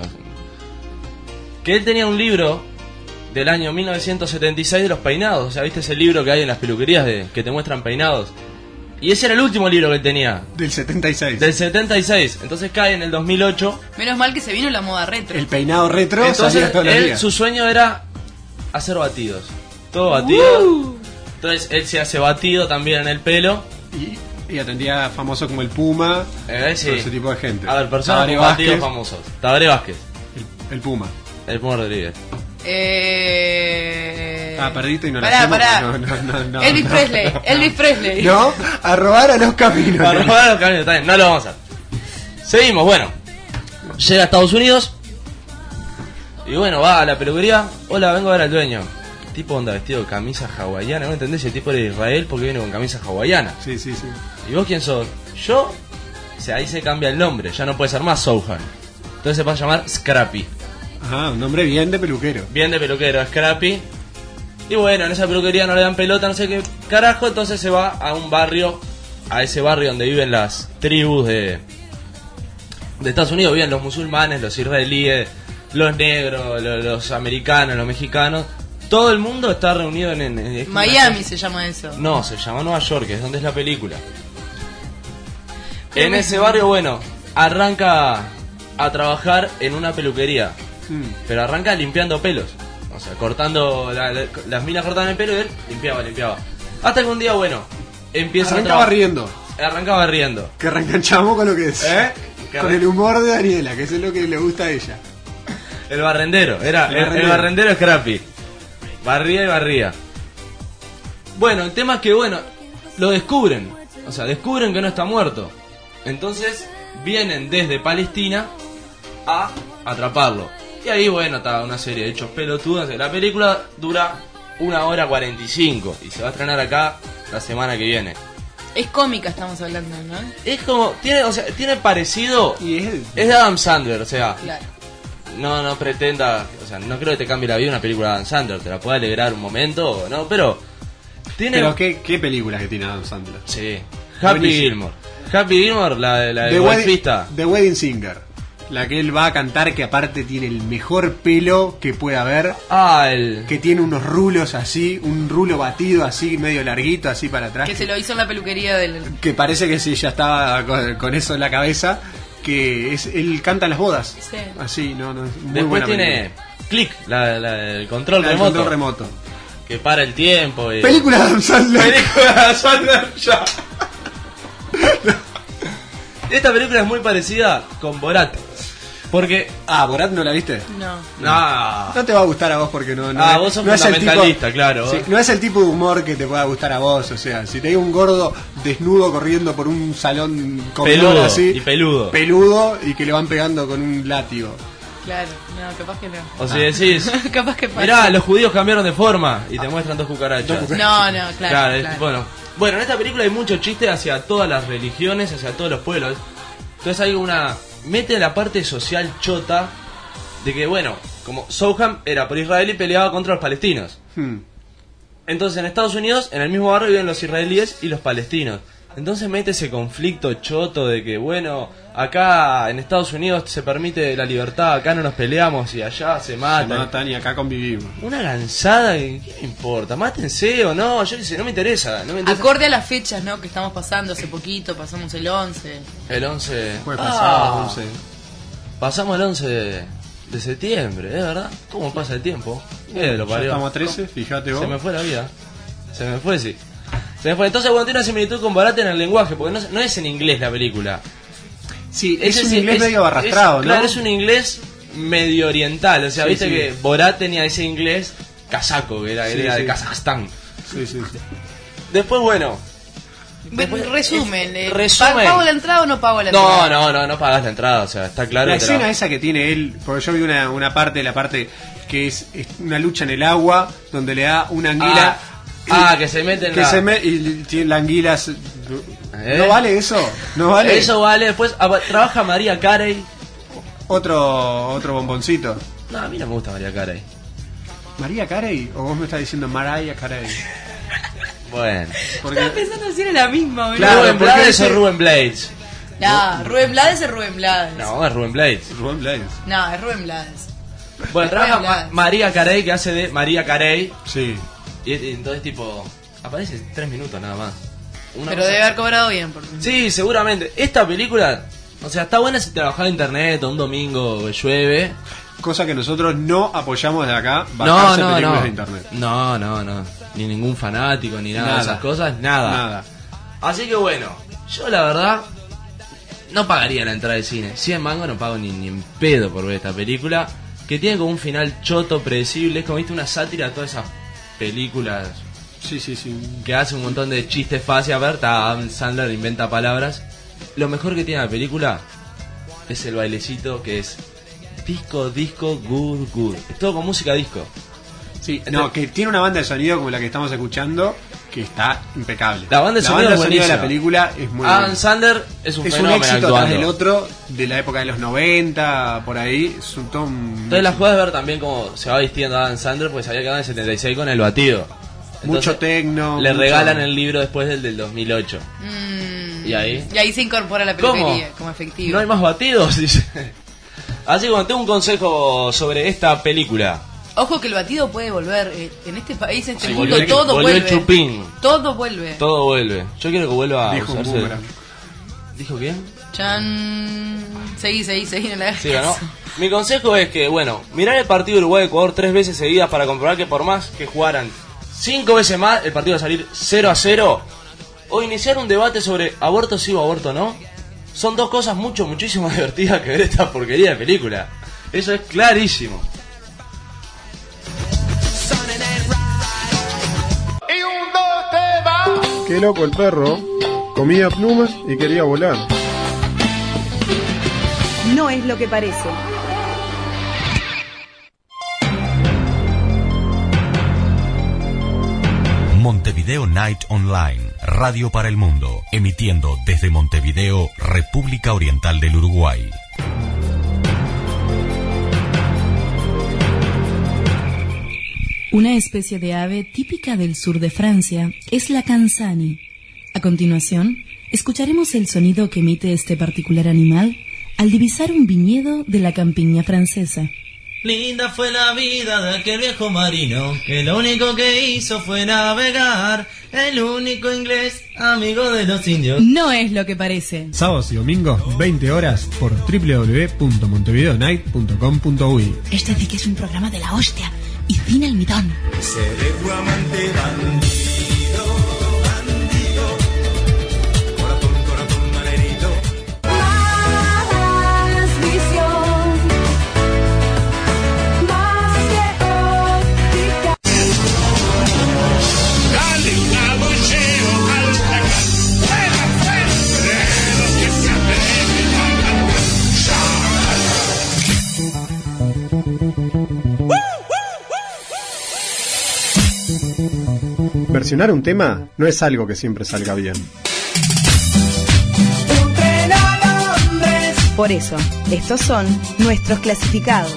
Que él tenía un libro del año 1976 de los peinados. O sea, ¿viste ese libro que hay en las peluquerías que te muestran peinados? Y ese era el último libro que él tenía. Del 76. Del 76. Entonces cae en el 2008. Menos mal que se vino la moda retro. El peinado retro. Entonces él, su sueño era hacer batidos. Todo batido. Entonces él se hace batido también en el pelo. Y atendía famosos como el Puma. Sí. Ese tipo de gente. A ver, personas con batidos famosos. Tabaré Vázquez. El Puma. El Puma Rodríguez. Perdiste y no pará, la pará. No, Elvis Presley. No, a robar a los caminos. No lo vamos a hacer. Seguimos, bueno. Llega a Estados Unidos, Y bueno, va a la peluquería. Hola, vengo a ver al dueño. El tipo anda vestido de camisa hawaiana. ¿No entendés? El tipo era de Israel porque viene con camisa hawaiana. Sí, sí, sí. ¿Y vos quién sos? Yo. O sea, ahí se cambia el nombre. Ya no puede ser más Sohan. Entonces se va a llamar Scrappy. Ajá, un nombre bien de peluquero. Bien de peluquero, Scrappy. Y bueno, en esa peluquería no le dan pelota, no sé qué carajo. Entonces se va a un barrio. A ese barrio donde viven las tribus de Estados Unidos. Viven los musulmanes, los israelíes, los negros, los americanos, los mexicanos. Todo el mundo está reunido en Miami se llama eso. No, se llama Nueva York, que es donde es la película. En ese barrio, bueno, arranca a trabajar en una peluquería. Pero arranca limpiando pelos. O sea, cortando, las minas cortaban el pelo y él limpiaba. Hasta que un día, bueno, empieza Arrancaba riendo. Arrancaba riendo. Que reenganchamos con lo que es. Con el humor de Daniela, que eso es lo que le gusta a ella. El barrendero, el barrendero Scrappy. Barría y barría. Bueno, el tema es que, bueno, lo descubren. O sea, descubren que no está muerto. Entonces, vienen desde Palestina a atraparlo. Y ahí, bueno, está una serie de hechos pelotudos. La película dura 1:45 y se va a estrenar acá la semana que viene. Es cómica, estamos hablando, ¿no? Es como, tiene parecido. Y es de Adam Sandler, o sea. Claro. No pretenda, o sea, no creo que te cambie la vida una película de Adam Sandler, te la puede alegrar un momento, ¿no? Pero tiene. Pero qué películas que tiene Adam Sandler. Sí. Happy Gilmore, la de golfista. The Wedding Singer. La que él va a cantar, que aparte tiene el mejor pelo que puede haber. Que tiene unos rulos así, un rulo batido así, medio larguito, así para atrás. Que se lo hizo en la peluquería del... Que parece que sí, ya estaba con eso en la cabeza. Que él canta en las bodas. Sí. Así, no, muy después buena tiene Click, el control el remoto. control remoto. Que para el tiempo. Película de Adam Sandler. Película de Adam Sandler, ya. Esta película es muy parecida con Borat. Porque... ¿Borat no la viste? No. No te va a gustar a vos porque no vos sos no es el fundamentalista, tipo, claro. Sí, no es el tipo de humor que te pueda gustar a vos. O sea, si te digo un gordo desnudo corriendo por un salón peludo, así, y peludo y que le van pegando con un látigo. Claro, no, capaz que no. O si decís, capaz que pasa. Mirá, los judíos cambiaron de forma y te muestran dos cucarachas. No, claro. Bueno, en esta película hay mucho chiste hacia todas las religiones, hacia todos los pueblos. Entonces hay mete la parte social chota de que, bueno, como Sohan era por Israel y peleaba contra los palestinos. Entonces en Estados Unidos, en el mismo barrio viven los israelíes y los palestinos. Entonces mete ese conflicto choto de que, bueno, acá en Estados Unidos se permite la libertad, acá no nos peleamos y allá se matan. Se matan y acá convivimos. Una gansada, ¿qué me importa? Mátense o no, yo qué sé, no me interesa. Acorde a las fechas, ¿no? Que estamos pasando, hace poquito pasamos el 11. El 11. Fue pasado, 11. Pasamos el 11 de septiembre, ¿es verdad? ¿Cómo pasa el tiempo? Lo ya estamos a 13, fíjate vos. Se me fue la vida. Se me fue. Entonces, bueno, tiene una similitud con Borat en el lenguaje, porque no es en inglés la película. Sí, es un inglés medio arrastrado, ¿no? Claro, es un inglés medio oriental. O sea, Sí, viste sí. que Borat tenía ese inglés casaco, que era de Kazajstán. Sí. Después, bueno. Resumen. Resumen. ¿Pago la entrada o no pago la entrada? No pagas la entrada, o sea, está claro. La escena esa que tiene él, porque yo vi una parte que es una lucha en el agua, donde le da una anguila... que se mete en y tiene la anguila... ¿No vale eso? ¿No vale? Eso vale. Después trabaja María Carey. Otro bomboncito. No, a mí no me gusta María Carey. ¿María Carey? ¿O vos me estás diciendo Mariah Carey? Bueno. Estaba pensando si era la misma, boludo. Claro, ¿Rubén Blades o Rubén Blades? No, Rubén Blades es Rubén Blades. No, es Rubén Blades. No, es Rubén Blades. Bueno, trabaja María Carey, que hace de María Carey. Sí. Y entonces, tipo, aparece 3 minutos nada más. Pero debe haber cobrado bien. Sí, seguramente. Esta película, o sea, está buena si trabajas en internet o un domingo llueve. Cosa que nosotros no apoyamos de acá, bajarse películas de internet. No. Ni ningún fanático, ni nada de esas cosas, nada. Así que bueno, yo la verdad no pagaría la entrada de cine. 100 mangos no pago ni en pedo por ver esta película. Que tiene como un final choto, predecible. Es como, viste, una sátira a todas esas películas. Sí. Que hace un montón de chistes fáciles. A ver, Adam Sandler inventa palabras. Lo mejor que tiene la película es el bailecito, que es disco, good. Es todo con música disco. Sí, no, que tiene una banda de sonido como la que estamos escuchando que está impecable. La banda de sonido de la película es muy Adam Sandler es un fenómeno éxito actuando. tras el otro de la época de los 90, por ahí. Es un todo Entonces la puedes ver también cómo se va vistiendo Adam Sandler, porque se había quedado en el 76 con el batido. Entonces, mucho tecno. Le regalan el libro después del 2008. Y ahí se incorpora la peluquería como efectivo. ¿No hay más batidos? Dice. Así que bueno, tengo un consejo sobre esta película. Ojo que el batido puede volver. En este país, en este mundo, volvió, todo volvió vuelve. El chupín. Todo vuelve. Todo vuelve. Yo quiero que vuelva a Dijo usarse. ¿Dijo quién? Chan. Seguí en la sí, ¿no? Mi consejo es que, bueno, mirar el partido Uruguay-Ecuador 3 veces seguidas para comprobar que por más que jugaran 5 veces más, el partido va a salir 0-0. O iniciar un debate sobre aborto sí o aborto no. Son dos cosas muchísimo más divertidas que ver esta porquería de película. Eso es clarísimo. Qué loco el perro. Comía plumas y quería volar. No es lo que parece. Montevideo Night Online, radio para el mundo, emitiendo desde Montevideo, República Oriental del Uruguay. Una especie de ave típica del sur de Francia es la canzani. A continuación, escucharemos el sonido que emite este particular animal al divisar un viñedo de la campiña francesa. Linda fue la vida de aquel viejo marino, que lo único que hizo fue navegar, el único inglés amigo de los indios. No es lo que parece. Sábados y domingos, 20 horas, por www.montevideonight.com.uy. Este dice que es un programa de la hostia y cine almidón. Seré tu amante bandido, bandido, corazón malherido. Más visión, más que óptica. Dale un abucheo al huracán, fuera, de los que se atreven a Versionar un tema no es algo que siempre salga bien. Por eso, estos son nuestros clasificados.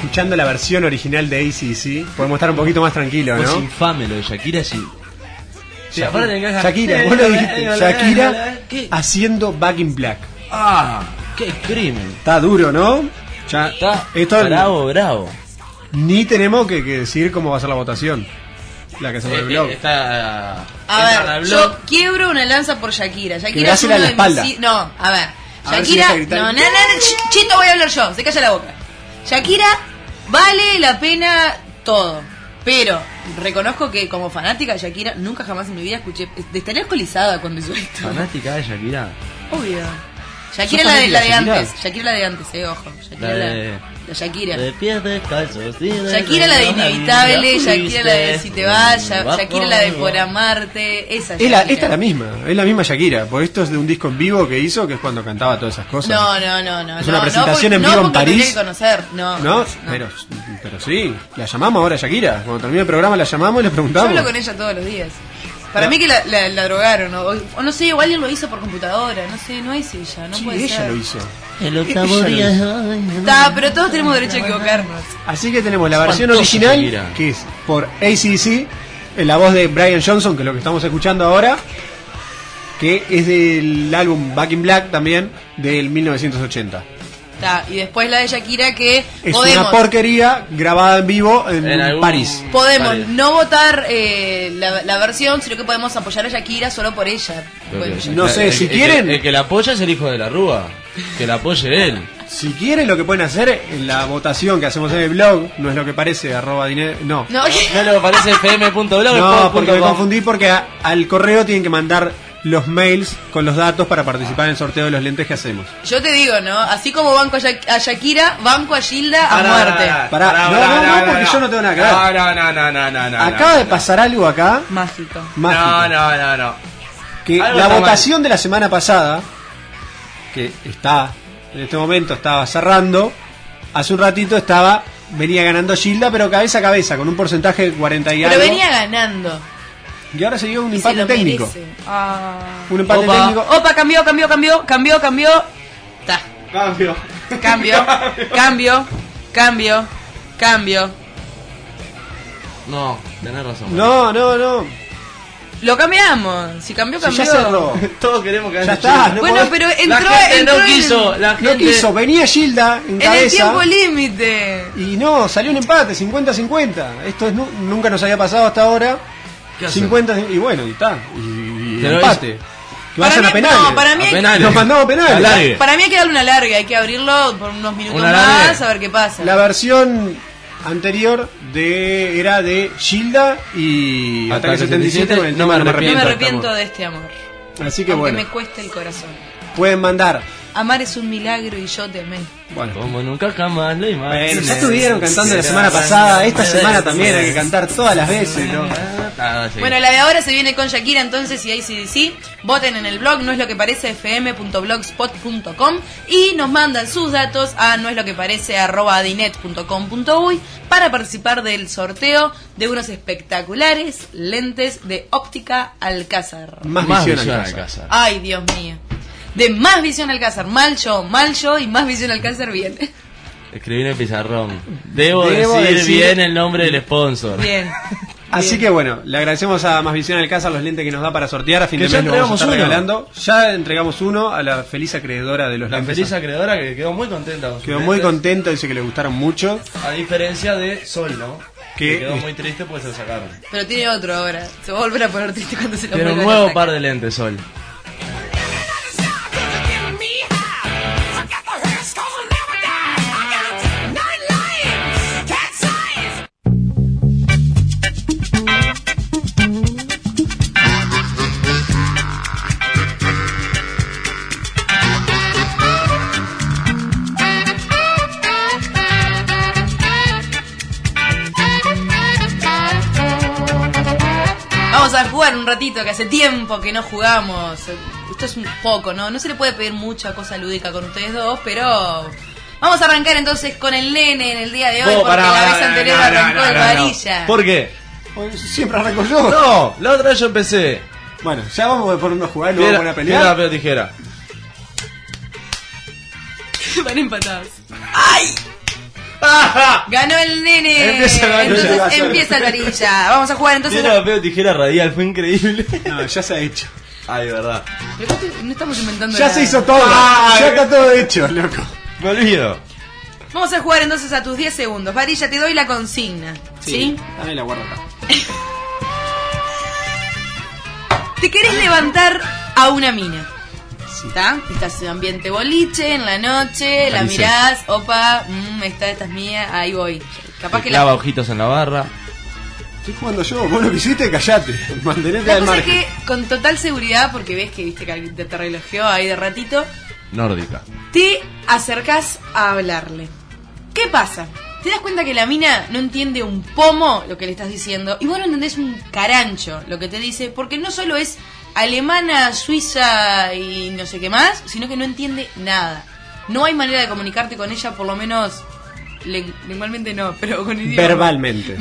escuchando la versión original de AC/DC, podemos estar un poquito más tranquilos, Pues ¿no? infame lo de Shakira, sí. Sí, Shakira, aparte le encaja- Shakira, vos lo dijiste. Shakira haciendo Back in Black. Ah, qué crimen. Está duro, ¿no? Ya, Está esto bravo. ni tenemos que decir cómo va a ser la votación. La que hacemos en el blog. Está... A ver, yo quiebro una lanza por Shakira. Shakira es Quebrásela uno en la de mis... espalda. No, a ver. A ver si Shakira... deja de gritar. No, Chito, voy a hablar yo. Se calla la boca. Shakira vale la pena todo. Pero reconozco que como fanática de Shakira, nunca jamás en mi vida escuché... Estaría alcoholizada cuando hizo esto. Fanática de Shakira. Obvio. Shakira ¿Sos la de fanática de antes. Shakira la de antes, ojo. Shakira la Shakira. De pies descalzos. Shakira la de Inevitable, Shakira la de Si te vas, Shakira la de Por amarte, esa Shakira. Esta es la misma Shakira, porque esto es de un disco en vivo que hizo, que es cuando cantaba todas esas cosas. No. Es una presentación en vivo en porque París. tenía que conocer, no. Pero sí, la llamamos ahora a Shakira. Cuando termine el programa la llamamos y le Yo preguntamos. hablo con ella todos los días. Para mí que la drogaron, o no sé, igual alguien lo hizo por computadora, no sé, no es ella, no puede ella ser. lo hizo. El octavo día. Está, pero todos tenemos derecho a equivocarnos. Así que tenemos la versión Espantoso, original, Shakira. que es por AC/DC, en la voz de Brian Johnson, que es lo que estamos escuchando ahora, que es del álbum Back in Black también, del 1980. Está, y después la de Shakira que Es podemos, una porquería grabada en vivo en algún- París. podemos Vale. no votar la versión, sino que podemos apoyar a Shakira solo por ella. Bueno, No sé, si quieren- El que la apoya es el hijo de la Rúa. Que la apoye él. Si quieren, lo que pueden hacer en la votación que hacemos en el blog, no es lo que parece, @dinero, no, No lo parece fm.blog. no, porque me confundí, porque al correo tienen que mandar los mails con los datos para participar en el sorteo de los lentes que hacemos. yo te digo, ¿no? Así como banco a Shakira, banco a Gilda a muerte. Pará, no, porque yo no tengo nada que ver. No. Acaba de pasar algo acá, Mágico. mágico. No. Que Algo la está votación de la semana pasada, que está en este momento estaba cerrando, hace un ratito venía ganando Gilda, pero cabeza a cabeza, con un porcentaje de 40 y Pero algo. venía ganando. Y ahora se dio un Y se empate lo técnico. merece. Ah. Un empate Opa. técnico. Opa, cambió. Ta. Cambio. No, tenés razón. No. Lo cambiamos. Si cambió. Si ya cerró. Todos queremos que Ya haya está. Gilda. No Bueno, podés- pero La entró gente no en quiso. La No gente... quiso, venía Gilda en el cabeza. tiempo límite. Y no, salió un empate, 50-50. Esto es nunca nos había pasado hasta ahora. ¿Qué hacen? 50 y bueno, y está. Y Pero empate. Que vayan Para a mí- penales. no, para mí- A penales. Nos mandamos a penales. Alargue. Para mí hay que darle una larga. Hay que abrirlo por unos minutos Una larga. más a ver qué pasa. La versión anterior era de Gilda y Ataque Ataque 77 con el no tema me No me No me arrepiento. arrepiento de este amor. Así que Aunque bueno, me cueste el corazón. pueden mandar. Amar es un milagro y yo te amé. Bueno, Como nunca jamás lo imaginé. bueno, ya estuvieron cantando la semana pasada. Esta semana también hay que cantar todas las veces, ¿no? Sí. Bueno, la de ahora se viene con Shakira, entonces, y AC/DC. Voten en el blog, no es lo que parece, fm.blogspot.com. Y nos mandan sus datos a no es lo que parece, @adinet.com.uy para participar del sorteo de unos espectaculares lentes de óptica Alcázar. Más visión al Alcázar. Ay, Dios mío. De más visión Alcázar, mal yo, y más visión Alcázar, bien. Escribí en el pizarrón. Debo Debo decir decir- bien el nombre del sponsor. Bien. Así que bueno, le agradecemos a Más Visión Alcázar los lentes que nos da para sortear. A fin Que de ya mes lo vamos a estar entregamos regalando. Ya entregamos uno a la feliz acreedora de los La lentes. feliz acreedora que quedó muy contenta con sus Quedó muy lentes. contento, dice que le gustaron mucho. A diferencia de Sol, ¿no? Que- Que quedó muy triste pues se lo sacaron. Pero tiene otro ahora. Se va a volver a poner triste cuando se lo Tiene un vuelvan a nuevo sacar. par de lentes, Sol. Vamos a jugar un ratito, que hace tiempo que no jugamos. Esto es un poco, ¿no? No se le puede pedir mucha cosa lúdica con ustedes dos, pero... Vamos a arrancar entonces con el nene en el día de hoy, porque la vez anterior arrancó el varilla. ¿Por qué? Siempre arranco yo. No, la otra vez yo empecé. Bueno, ya vamos a ponernos a jugar y luego vamos a poner a Piedra, pelear. papel, tijera. Van empatados. ¡Ay! Ganó el nene. Empieza el varilla. Vamos a jugar entonces. Tira, papel, tijera radial, fue increíble. No, ya se ha hecho. Ay, de verdad. No estamos inventando Ya nada. se hizo todo. Ya está todo hecho, loco. Me olvido. Vamos a jugar entonces a tus 10 segundos. Varilla, te doy la consigna. ¿Sí? Ahí la guardo acá. Te querés levantar a una mina. ¿Está? Estás en ambiente boliche, en la noche, la mirás, opa, esta es mía, ahí voy. Capaz que clava ojitos en la barra. Estoy jugando yo, vos lo que hiciste, callate. Mantenete La al cosa es margen. que con total seguridad, porque ves que viste que te relojeó ahí de ratito, Nórdica. te acercás a hablarle. ¿Qué pasa? Te das cuenta que la mina no entiende un pomo lo que le estás diciendo y vos no entendés un carancho lo que te dice, porque no solo es alemana, suiza y no sé qué más, sino que no entiende nada. No hay manera de comunicarte con ella, por lo menos lengualmente no, pero con idioma. Verbalmente.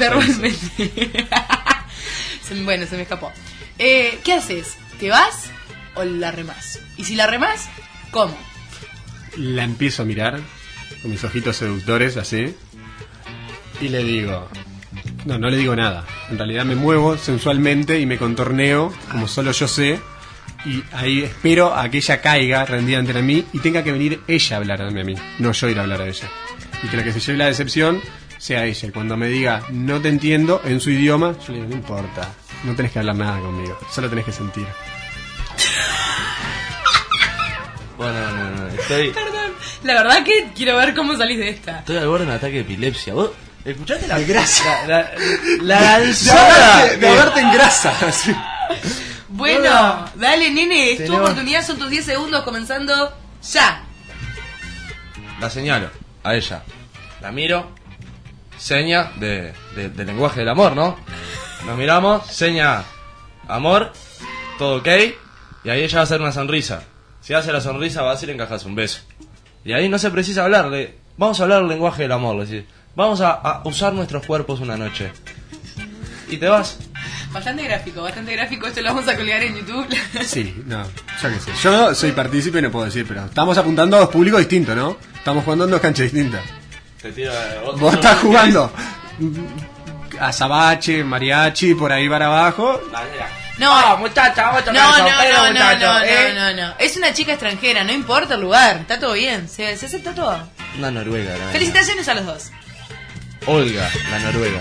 Bueno, se me escapó. ¿Qué haces? ¿Te vas o la remás? Y si la remás, ¿cómo? La empiezo a mirar con mis ojitos seductores, así. Y le digo... No le digo nada. En realidad me muevo sensualmente y me contorneo, como solo yo sé. Y ahí espero a que ella caiga rendida ante mí y tenga que venir ella a hablarme a mí, no yo ir a hablar a ella. Y que la que se lleve la decepción sea ella. Y cuando me diga, no te entiendo, en su idioma, yo le digo, no importa, no tenés que hablar nada conmigo, solo tenés que sentir. Bueno, no, estoy... Perdón, la verdad que quiero ver cómo salís de esta. Estoy al borde de un ataque de epilepsia. ¿Vos escuchaste la grasa? La lanzada de ahogarte en grasa. Sí. Bueno, dale, nene, es tu Tenemos- oportunidad, son tus 10 segundos comenzando ya. La señalo a ella. La miro. Seña de lenguaje del amor, ¿no? Nos miramos, seña amor, todo ok. Y ahí ella va a hacer una sonrisa. Si hace la sonrisa, va a decir encajas un beso. Y ahí no se precisa hablarle. Vamos a hablar el lenguaje del amor, le decís. Vamos a usar nuestros cuerpos una noche. Y te vas. Bastante gráfico, esto lo vamos a colgar en YouTube. Sí, no, ya que sé. Yo soy partícipe y no puedo decir, pero estamos apuntando a dos públicos distintos, ¿no? Estamos jugando en dos canchas distintas. Te tiro, Vos estás jugando azabache, mariachi, por ahí para abajo. No, muchacha, vamos a tocar no, el sombrero, muchacho, no. Es una chica extranjera, no importa el lugar, está todo bien, se acepta todo. Una noruega, la Felicitaciones a los dos. Olga, la noruega.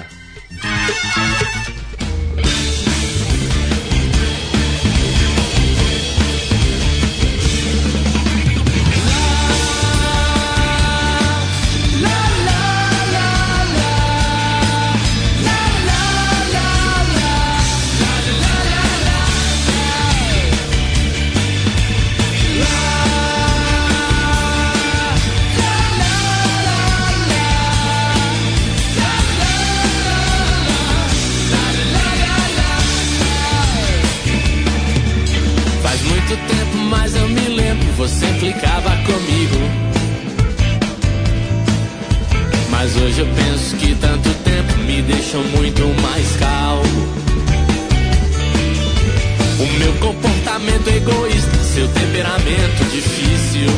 Faz muito tempo, mas eu me lembro, você implicava comigo. Mas hoje eu penso que tanto tempo me deixou muito mais calmo. O meu comportamento egoísta, seu temperamento difícil.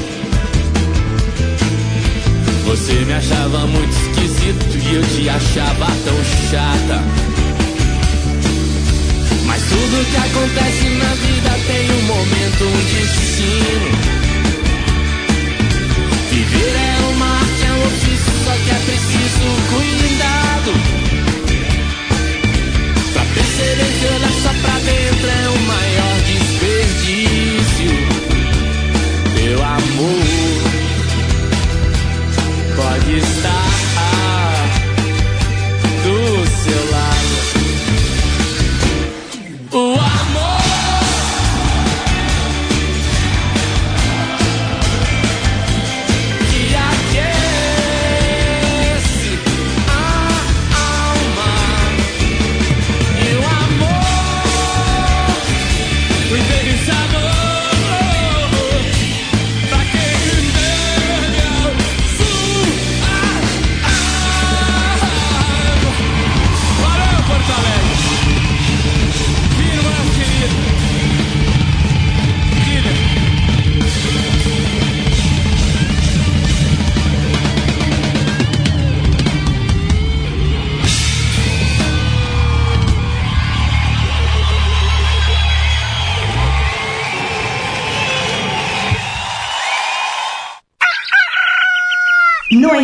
Você me achava muito esquisito e eu te achava tão chata. Mas tudo que acontece na vida tem um momento, um destino. Viver é uma arte, é um ofício, só que é preciso cuidado. Pra perceber que olhar só pra dentro é o maior desperdício. Meu amor pode estar do seu lado. O amor que aquece a alma. E o amor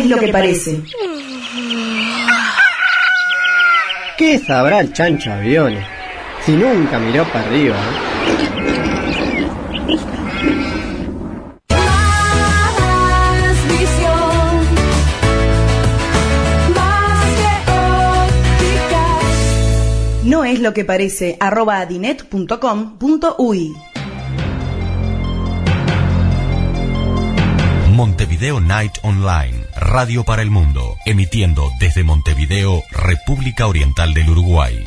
es lo que parece. ¿Qué sabrá el chancho aviones? Si nunca miró para arriba, No es lo que parece, @adinet.com.uy. Montevideo Night Online, radio para el mundo, emitiendo desde Montevideo, República Oriental del Uruguay.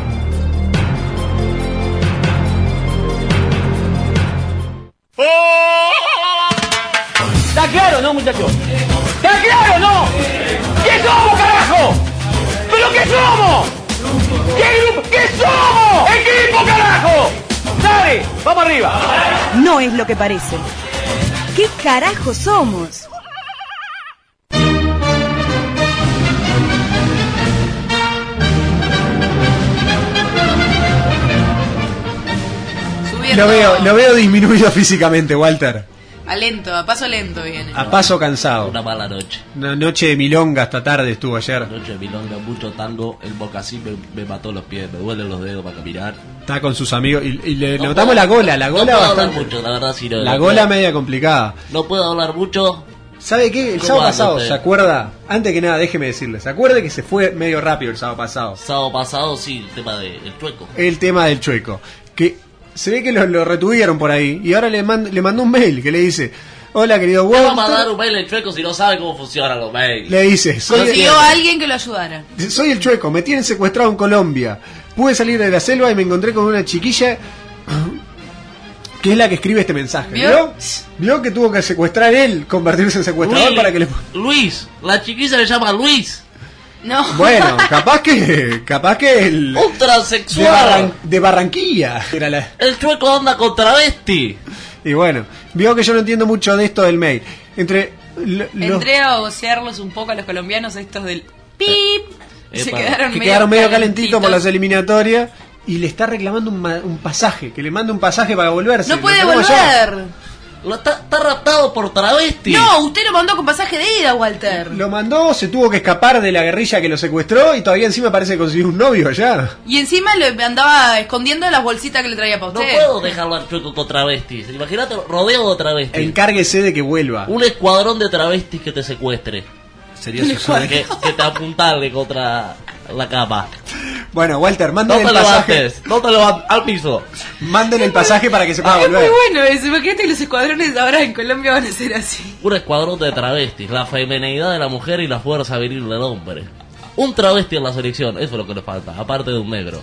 ¿Está claro, no, muchachos? ¿Está claro, no? ¿Qué somos, carajo? ¿Pero qué somos? ¿Qué grupo? ¿Qué somos? ¡Equipo, carajo! ¡Dale! ¡Vamos arriba! No es lo que parece. ¿Qué carajo somos? Lo veo disminuido físicamente, Walter. A paso lento viene. A paso cansado. Una mala noche. Una noche de milonga hasta tarde estuvo ayer. Noche de milonga, mucho tango. El mocasín me mató los pies, me duelen los dedos para caminar. Está con sus amigos y le notamos la gola no puedo bastante. hablar mucho, la verdad, si no. La gola media complicada. No puedo hablar mucho. ¿Sabe qué? El sábado pasado, ¿se acuerda? Antes que nada, déjeme decirle, ¿se acuerda que se fue medio rápido el sábado pasado? Sábado pasado, sí, el tema del chueco. El tema del chueco. Que se ve que lo retuvieron por ahí y ahora le mandó un mail que le dice: hola, querido Walter. ¿Qué va a mandar un mail el chueco si no sabe cómo funcionan los mails? Le dice: consiguió a alguien que lo ayudara. Soy el chueco, me tienen secuestrado en Colombia. Pude salir de la selva y me encontré con una chiquilla que es la que escribe este mensaje. ¿Vio que tuvo que secuestrar él, convertirse en secuestrador para que le... Luis, la chiquilla le llama Luis. No. Bueno, capaz que el... Un transexual. De Barranquilla. Era El chueco anda con travesti. Y bueno, vio que yo no entiendo mucho de esto del mail. Entré a vocearlos un poco a los colombianos estos del pip. Se quedaron medio calentitos por las eliminatorias. Y le está reclamando un pasaje, que le mande un pasaje para volverse. No puede volver. Está raptado por travesti. No, usted lo mandó con pasaje de ida, Walter. Lo mandó, se tuvo que escapar de la guerrilla que lo secuestró y todavía encima parece que consiguió un novio allá. Y encima lo andaba escondiendo las bolsitas que le traía para usted. No puedo dejarlo al chueco con travestis. Imagínate rodeado de travestis. Encárguese de que vuelva. Un escuadrón de travestis que te secuestre. Sería su sueño. Que te apuntale contra la cama. Bueno, Walter, mándale el pasaje. No te levantes al piso. Mándale el pasaje para que se pueda volver. Es muy bueno eso. Imagínate que los escuadrones ahora en Colombia van a ser así. Un escuadrón de travestis, la feminidad de la mujer y la fuerza viril del hombre. Un travesti en la selección, eso es lo que le falta, aparte de un negro.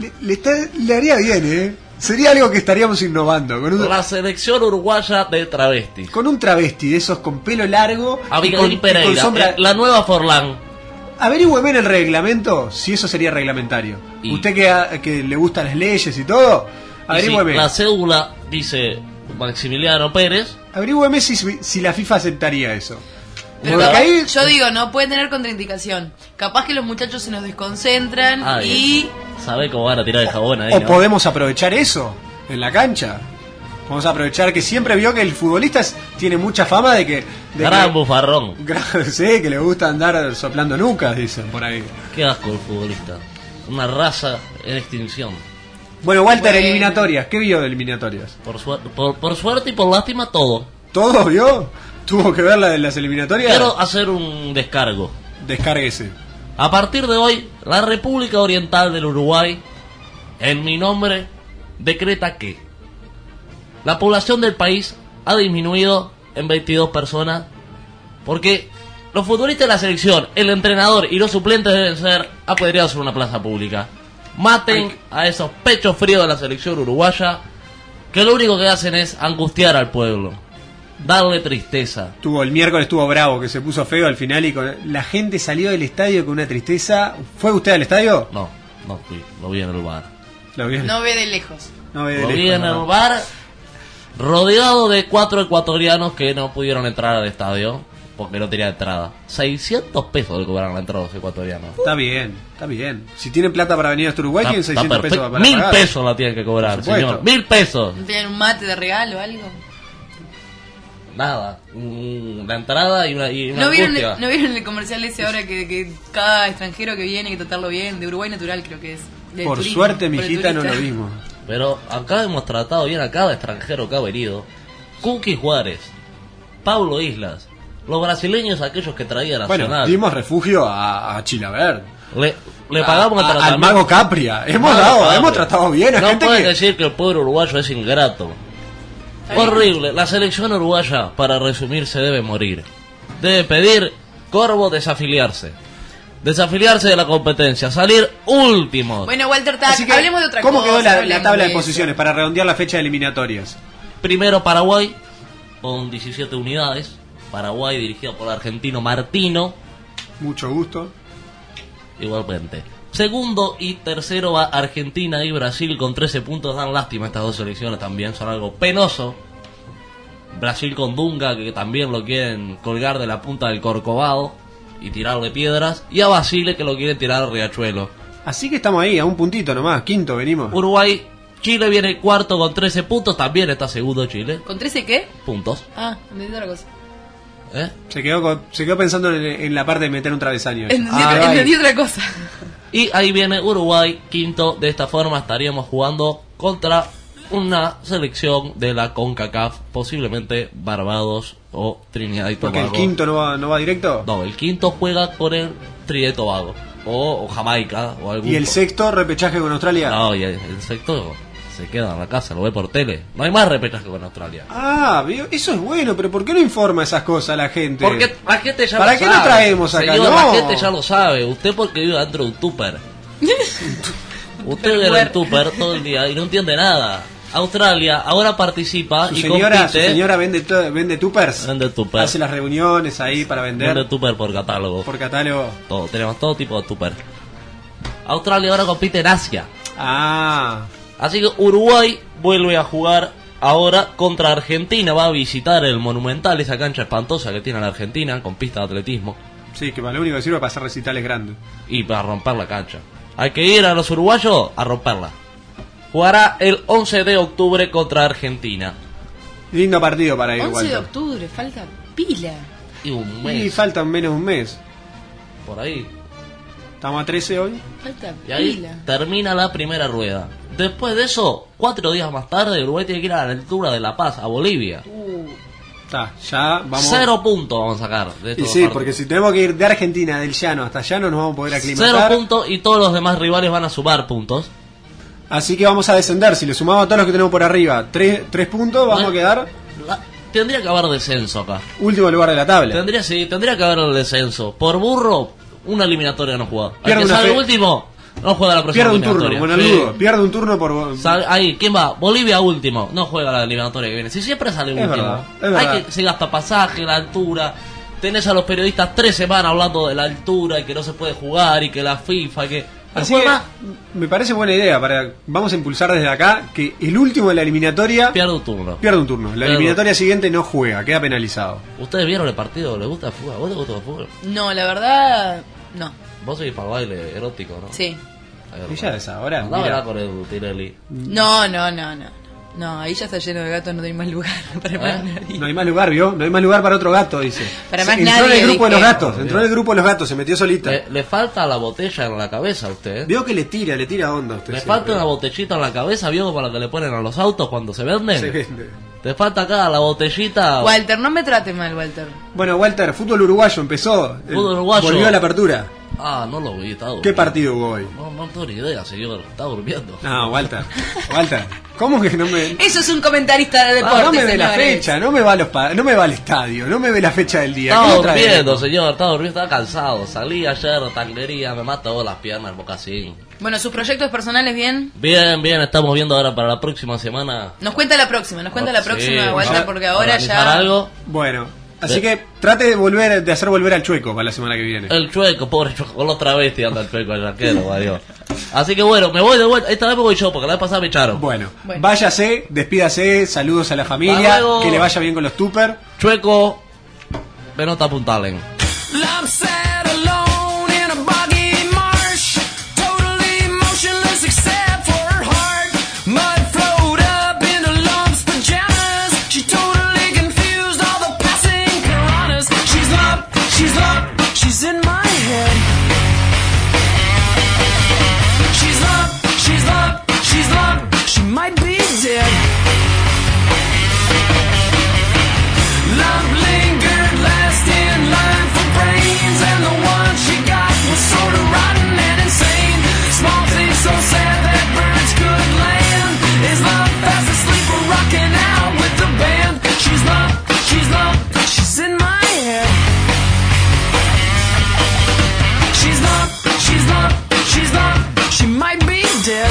Le haría bien, ¿eh? Sería algo que estaríamos innovando. La selección uruguaya de travestis. Con un travesti de esos con pelo largo. Abigail Pereira, sombra... la nueva Forlán. Averígüeme en el reglamento si eso sería reglamentario. Usted que le gustan las leyes y todo, averígüeme. Si la cédula dice Maximiliano Pérez. Averígüeme si la FIFA aceptaría eso. Pero ahí... Yo digo, no puede tener contraindicación. Capaz que los muchachos se nos desconcentran y... ¿Sabe cómo van a tirar el jabón ahí? O ¿no? Podemos aprovechar eso en la cancha. Vamos a aprovechar que siempre vio que el futbolista tiene mucha fama de que... Gran bufarrón. Sí, que le gusta andar soplando nucas, dicen por ahí. Qué asco el futbolista. Una raza en extinción. Bueno, Walter, eliminatorias. ¿Qué vio de eliminatorias? Por suerte y por lástima, todo. ¿Todo vio? ¿Tuvo que ver la de las eliminatorias? Quiero hacer un descargo. Descárguese. A partir de hoy, la República Oriental del Uruguay, en mi nombre, decreta que la población del país ha disminuido en 22 personas porque los futbolistas de la selección, el entrenador y los suplentes deben ser apedreados en una plaza pública. Maten a esos pechos fríos de la selección uruguaya que lo único que hacen es angustiar al pueblo, darle tristeza. El miércoles estuvo bravo, que se puso feo al final y la gente salió del estadio con una tristeza. ¿Fue usted al estadio? No fui, lo vi en el bar. No ve de lejos. Lo vi en el bar, rodeado de 4 ecuatorianos que no pudieron entrar al estadio porque no tenía entrada. 600 pesos le cobraron la entrada a los ecuatorianos. Está bien. Si tienen plata para venir a Uruguay, tienen 600 pesos para pagar. 1000 pesos la tienen que cobrar, señor. 1000 pesos. ¿No tienen un mate de regalo o algo? nada. La entrada y una ¿No vieron angustia. el comercial ese ahora que cada extranjero que viene hay que tratarlo bien? De Uruguay Natural creo que es. Por suerte, mijita, no lo vimos. Pero acá hemos tratado bien a cada extranjero que ha venido. Cookie Juárez, Paulo Islas, los brasileños aquellos que traía Nacional. Bueno, dimos refugio a Chilaver. Le pagamos el tratamiento. Al Mago Capria. Hemos tratado bien a no gente pueden que... decir que el pueblo uruguayo es ingrato. Horrible. La selección uruguaya, para resumir, se debe morir. Debe pedir Corvo desafiliarse. Desafiliarse de la competencia, salir último. Bueno, Walter, Así que, hablemos de otra ¿cómo cosa. quedó la hablemos tabla de eso. posiciones para redondear la fecha de eliminatorias? Primero Paraguay, con 17 unidades. Paraguay dirigido por el argentino Martino. Mucho gusto. Igualmente. Segundo y tercero va Argentina y Brasil con 13 puntos. Dan lástima estas dos selecciones también, son algo penoso. Brasil con Dunga, que también lo quieren colgar de la punta del Corcovado y tirarle piedras. Y a Basile, que lo quieren tirar al Riachuelo. Así que estamos ahí, a un puntito nomás, quinto venimos. Uruguay, Chile viene cuarto con 13 puntos. También está segundo Chile. ¿Con 13 qué? Puntos. Ah, entendí otra cosa. Se quedó pensando en la parte de meter un travesaño. Entendí otra cosa. Y ahí viene Uruguay, quinto. De esta forma estaríamos jugando contra una selección de la CONCACAF, posiblemente Barbados o Trinidad y Tobago. ¿Porque el quinto no va directo? No, el quinto juega con el Trinidad y Tobago o Jamaica o algún... ¿Y el sexto repechaje con Australia? No, y el sexto se queda en la casa, lo ve por tele. No hay más repechaje con Australia. Ah, eso es bueno, pero ¿por qué no informa esas cosas la gente? Porque la gente ya ¿Para lo qué sabe. lo traemos acá? Señor, No. la gente ya lo sabe. Usted porque vive dentro de un tupper. Usted vive en el tupper todo el día y no entiende nada. Australia ahora participa Su y señora vende tuppers. Vende tupper. Hace las reuniones ahí para vender. Vende tupper por catálogo. Por catálogo. Todo, tenemos todo tipo de tupper. Australia ahora compite en Asia. Ah. Así que Uruguay vuelve a jugar ahora contra Argentina. Va a visitar el Monumental, esa cancha espantosa que tiene la Argentina con pista de atletismo. Sí, que para lo único que sirve para hacer recitales grandes. Y para romper la cancha. Hay que ir a los uruguayos a romperla. Jugará el 11 de octubre contra Argentina. Lindo partido para ir, 11 de octubre, falta pila. Y un mes. Y faltan menos de un mes. Por ahí. Estamos a 13 hoy. Falta Y ahí pila. termina la primera rueda. Después de eso, 4 días más tarde, Uruguay tiene que ir a la altura de La Paz, a Bolivia. Ya vamos. 0 puntos vamos a sacar de Y estos sí, partidos. porque si tenemos que ir de Argentina, del llano hasta allá, no nos vamos a poder 0 aclimatar. puntos y todos los demás rivales van a sumar puntos. Así que vamos a descender. Si le sumamos a todos los que tenemos por arriba 3 puntos, vamos a quedar Tendría que haber descenso acá. último lugar de la tabla. Tendría que haber el descenso. Por burro, una eliminatoria no juega. El Pierde que una sale fe- último, no juega la próxima Pierde un turno, eliminatoria. Buenaludo. Sí. Pierde un turno por... Ahí, ¿quién va? Bolivia último, no juega la eliminatoria que viene. Si siempre sale Es último. verdad, es Hay verdad. que se gasta pasaje, la altura. Tenés a los periodistas 3 semanas hablando de la altura y que no se puede jugar y que la FIFA, que... Así que me parece buena idea. Vamos a impulsar desde acá que el último de la eliminatoria pierde un turno. La eliminatoria siguiente no juega, queda penalizado. ¿Ustedes vieron el partido? ¿Les gusta el fútbol? ¿Vos te gusta el fútbol? No, la verdad, no. Vos seguís para el baile erótico, ¿no? Sí. Y ya es ahora. Andá a bailar con el Tirelli. No. No, ahí ya está lleno de gatos, no hay más lugar para más nadie. No hay más lugar, ¿vio? No hay más lugar para otro gato, dice. Para más entró nadie, en el grupo de los dije. gatos, entró en el grupo de los gatos, se metió solita. Le falta la botella en la cabeza a usted. Veo que le tira onda a usted. Le siempre. falta una botellita en la cabeza, ¿vio? Para que le ponen a los autos cuando se venden. Se vende. Te falta acá la botellita. Walter, no me trate mal, Walter. Bueno, Walter, fútbol uruguayo empezó. Fútbol uruguayo. Volvió a la apertura. Ah, no lo vi, está durmiendo. ¿Qué partido hubo hoy? No tengo ni idea, señor. Está durmiendo. No, Walter. ¿Cómo que no me...? Eso es un comentarista de deporte, no me ve la señores. fecha, no me va al estadio, no me ve la fecha del día. Estaba ¿Qué lo trae? durmiendo, señor. Estaba durmiendo, estaba cansado. Salí ayer, tanglería, me mató las piernas, el mocasín. Bueno, sus proyectos personales, bien. Bien, estamos viendo ahora para la próxima semana. Nos cuenta la próxima, Sí, Walter, ya porque ahora organizar ya... algo. Bueno, así que trate de hacer volver al Chueco para la semana que viene. El Chueco, pobre Chueco, con los travestis anda el Chueco, el arquero, Mario. Así que bueno, me voy de vuelta. Esta vez me voy yo, porque la vez pasada me echaron. Bueno, váyase, despídase, saludos a la familia, Hasta luego. que le vaya bien con los tupper. Chueco, Benota Puntalen. I'm sat alone in a boggy marsh, totally motionless except for her heart. Mud flowed up into lumps, pajamas. She totally confused all the dead. Love lingered last in line for brains, and the one she got was sort of rotten and insane. Small things so sad that birds could land. Is love fast asleep or rocking out with the band? She's love, she's in my head. She's love, she might be dead.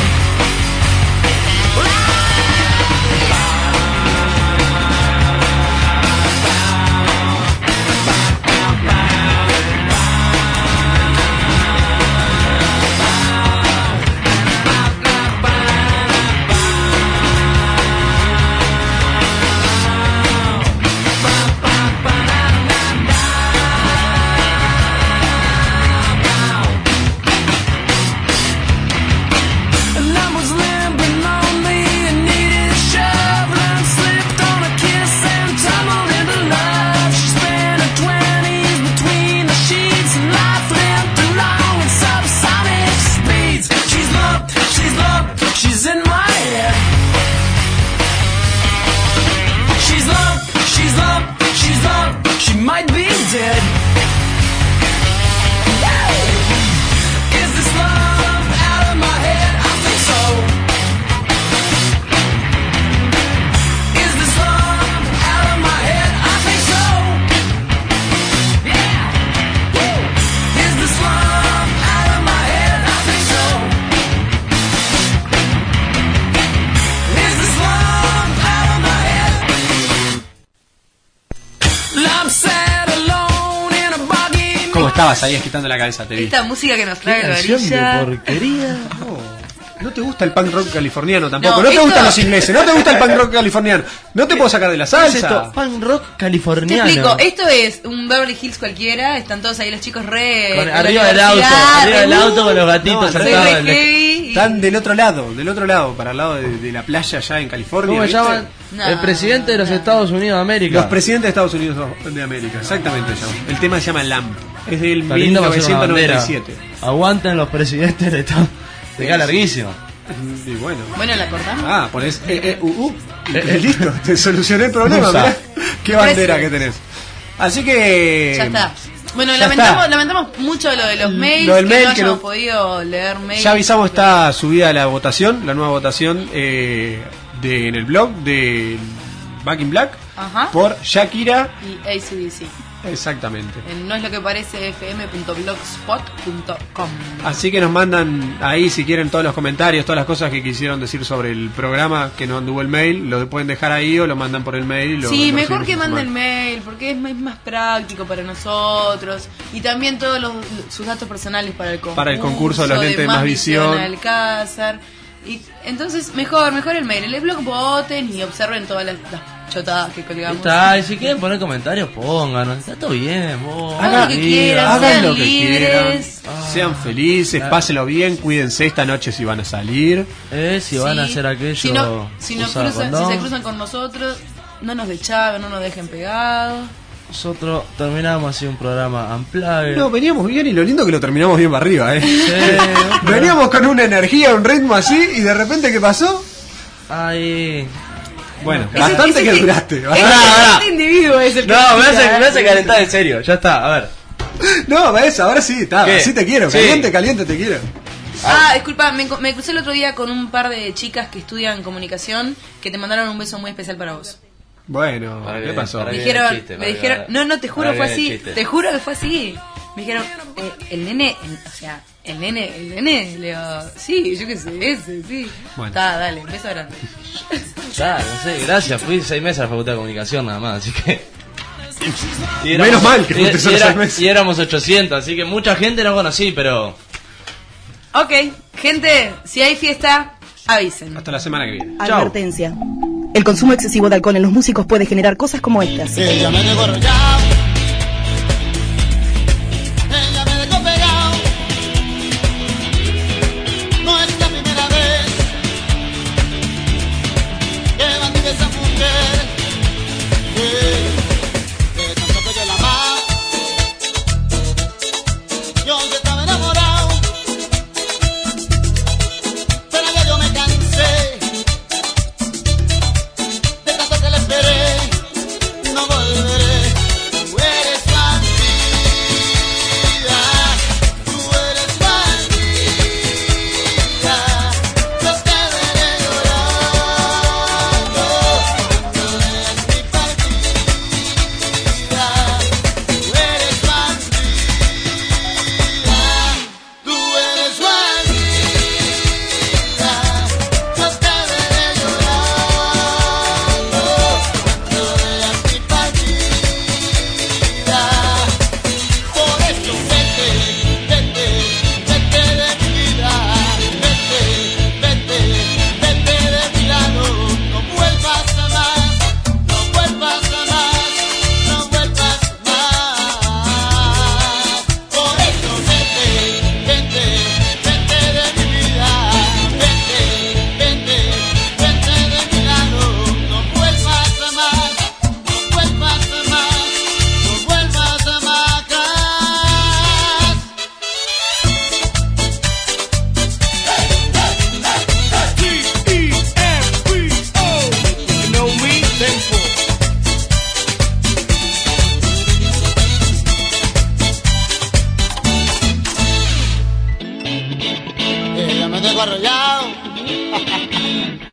Estabas ahí agitando la cabeza, te vi. Esta música que nos trae Varilla. De porquería. No te gusta el punk rock californiano tampoco. No te gustan los ingleses. No te gusta el punk rock californiano. No te puedo sacar de la salsa. ¿Qué es esto? Punk rock californiano. Te explico. Esto es un Beverly Hills cualquiera. Están todos ahí los chicos arriba del auto con los gatitos. Están del otro lado, para el lado de la playa allá en California. ¿Cómo se llaman? El presidente de los Estados Unidos de América. Los presidentes de Estados Unidos de América, exactamente. El tema se llama Lamp. Es del 1997. Aguanten los presidentes de Estados Unidos. Te queda larguísimo. Y bueno, la cortamos. Pones listo, te solucioné el problema. Mirá, qué bandera que tenés. Así que ya está. Bueno, lamentamos mucho lo de los mails, no hayamos podido leer mails. Ya avisamos, está subida la votación, la nueva votación en el blog de Back in Black. Ajá. Por Shakira y AC/DC. Exactamente. No es lo que parece fm.blogspot.com. Así que nos mandan ahí si quieren todos los comentarios, todas las cosas que quisieron decir sobre el programa, que no anduvo el mail, lo pueden dejar ahí o lo mandan por el mail. Sí, mejor que manden el mail, porque es más práctico para nosotros. Y también todos sus datos personales para el concurso de los lentes de más visión. Alcázar. Y entonces mejor el mail. En el blog voten y observen todas las chotadas que colgamos. Está, y si quieren poner comentarios, pónganos. Está todo bien, vos. Hagan lo que quieran, sean lo libres. Sean felices, pásenlo bien, cuídense esta noche si van a salir. Si van a hacer aquello. Si se cruzan con nosotros, no nos dechaven, no nos dejen pegados. Nosotros terminamos así un programa unplugged. No, veníamos bien y lo lindo que lo terminamos bien para arriba, Sí, veníamos con una energía, un ritmo así y de repente, ¿qué pasó? Ay. Bueno, bastante que duraste. Este individuo es el que... No, me hace calentar en serio. Ya está, a ver. No, ves, ahora sí, está. Así te quiero, caliente te quiero. Disculpa, me crucé el otro día con un par de chicas que estudian comunicación que te mandaron un beso muy especial para vos. Bueno, ¿qué pasó? Me dijeron, no, te juro fue así. Te juro que fue así. Me dijeron, el nene, le digo, sí, yo qué sé, ese, sí. Bueno. Está, dale, beso grande. Ya, no sé, gracias, fui 6 meses a la Facultad de Comunicación nada más, así que... Menos mal que fuiste solo 6 meses. Y éramos 800, así que mucha gente no conocí, pero... Ok, gente, si hay fiesta, avisen. Hasta la semana que viene. Advertencia. El consumo excesivo de alcohol en los músicos puede generar cosas como estas. Ella me dejó rayado, ella me dejó pegado. No es la primera vez que bandiga esa mujer. De tanto que yo la amaba, yo ya estaba enamorado, pero ya yo me cansé. tengo arrollado.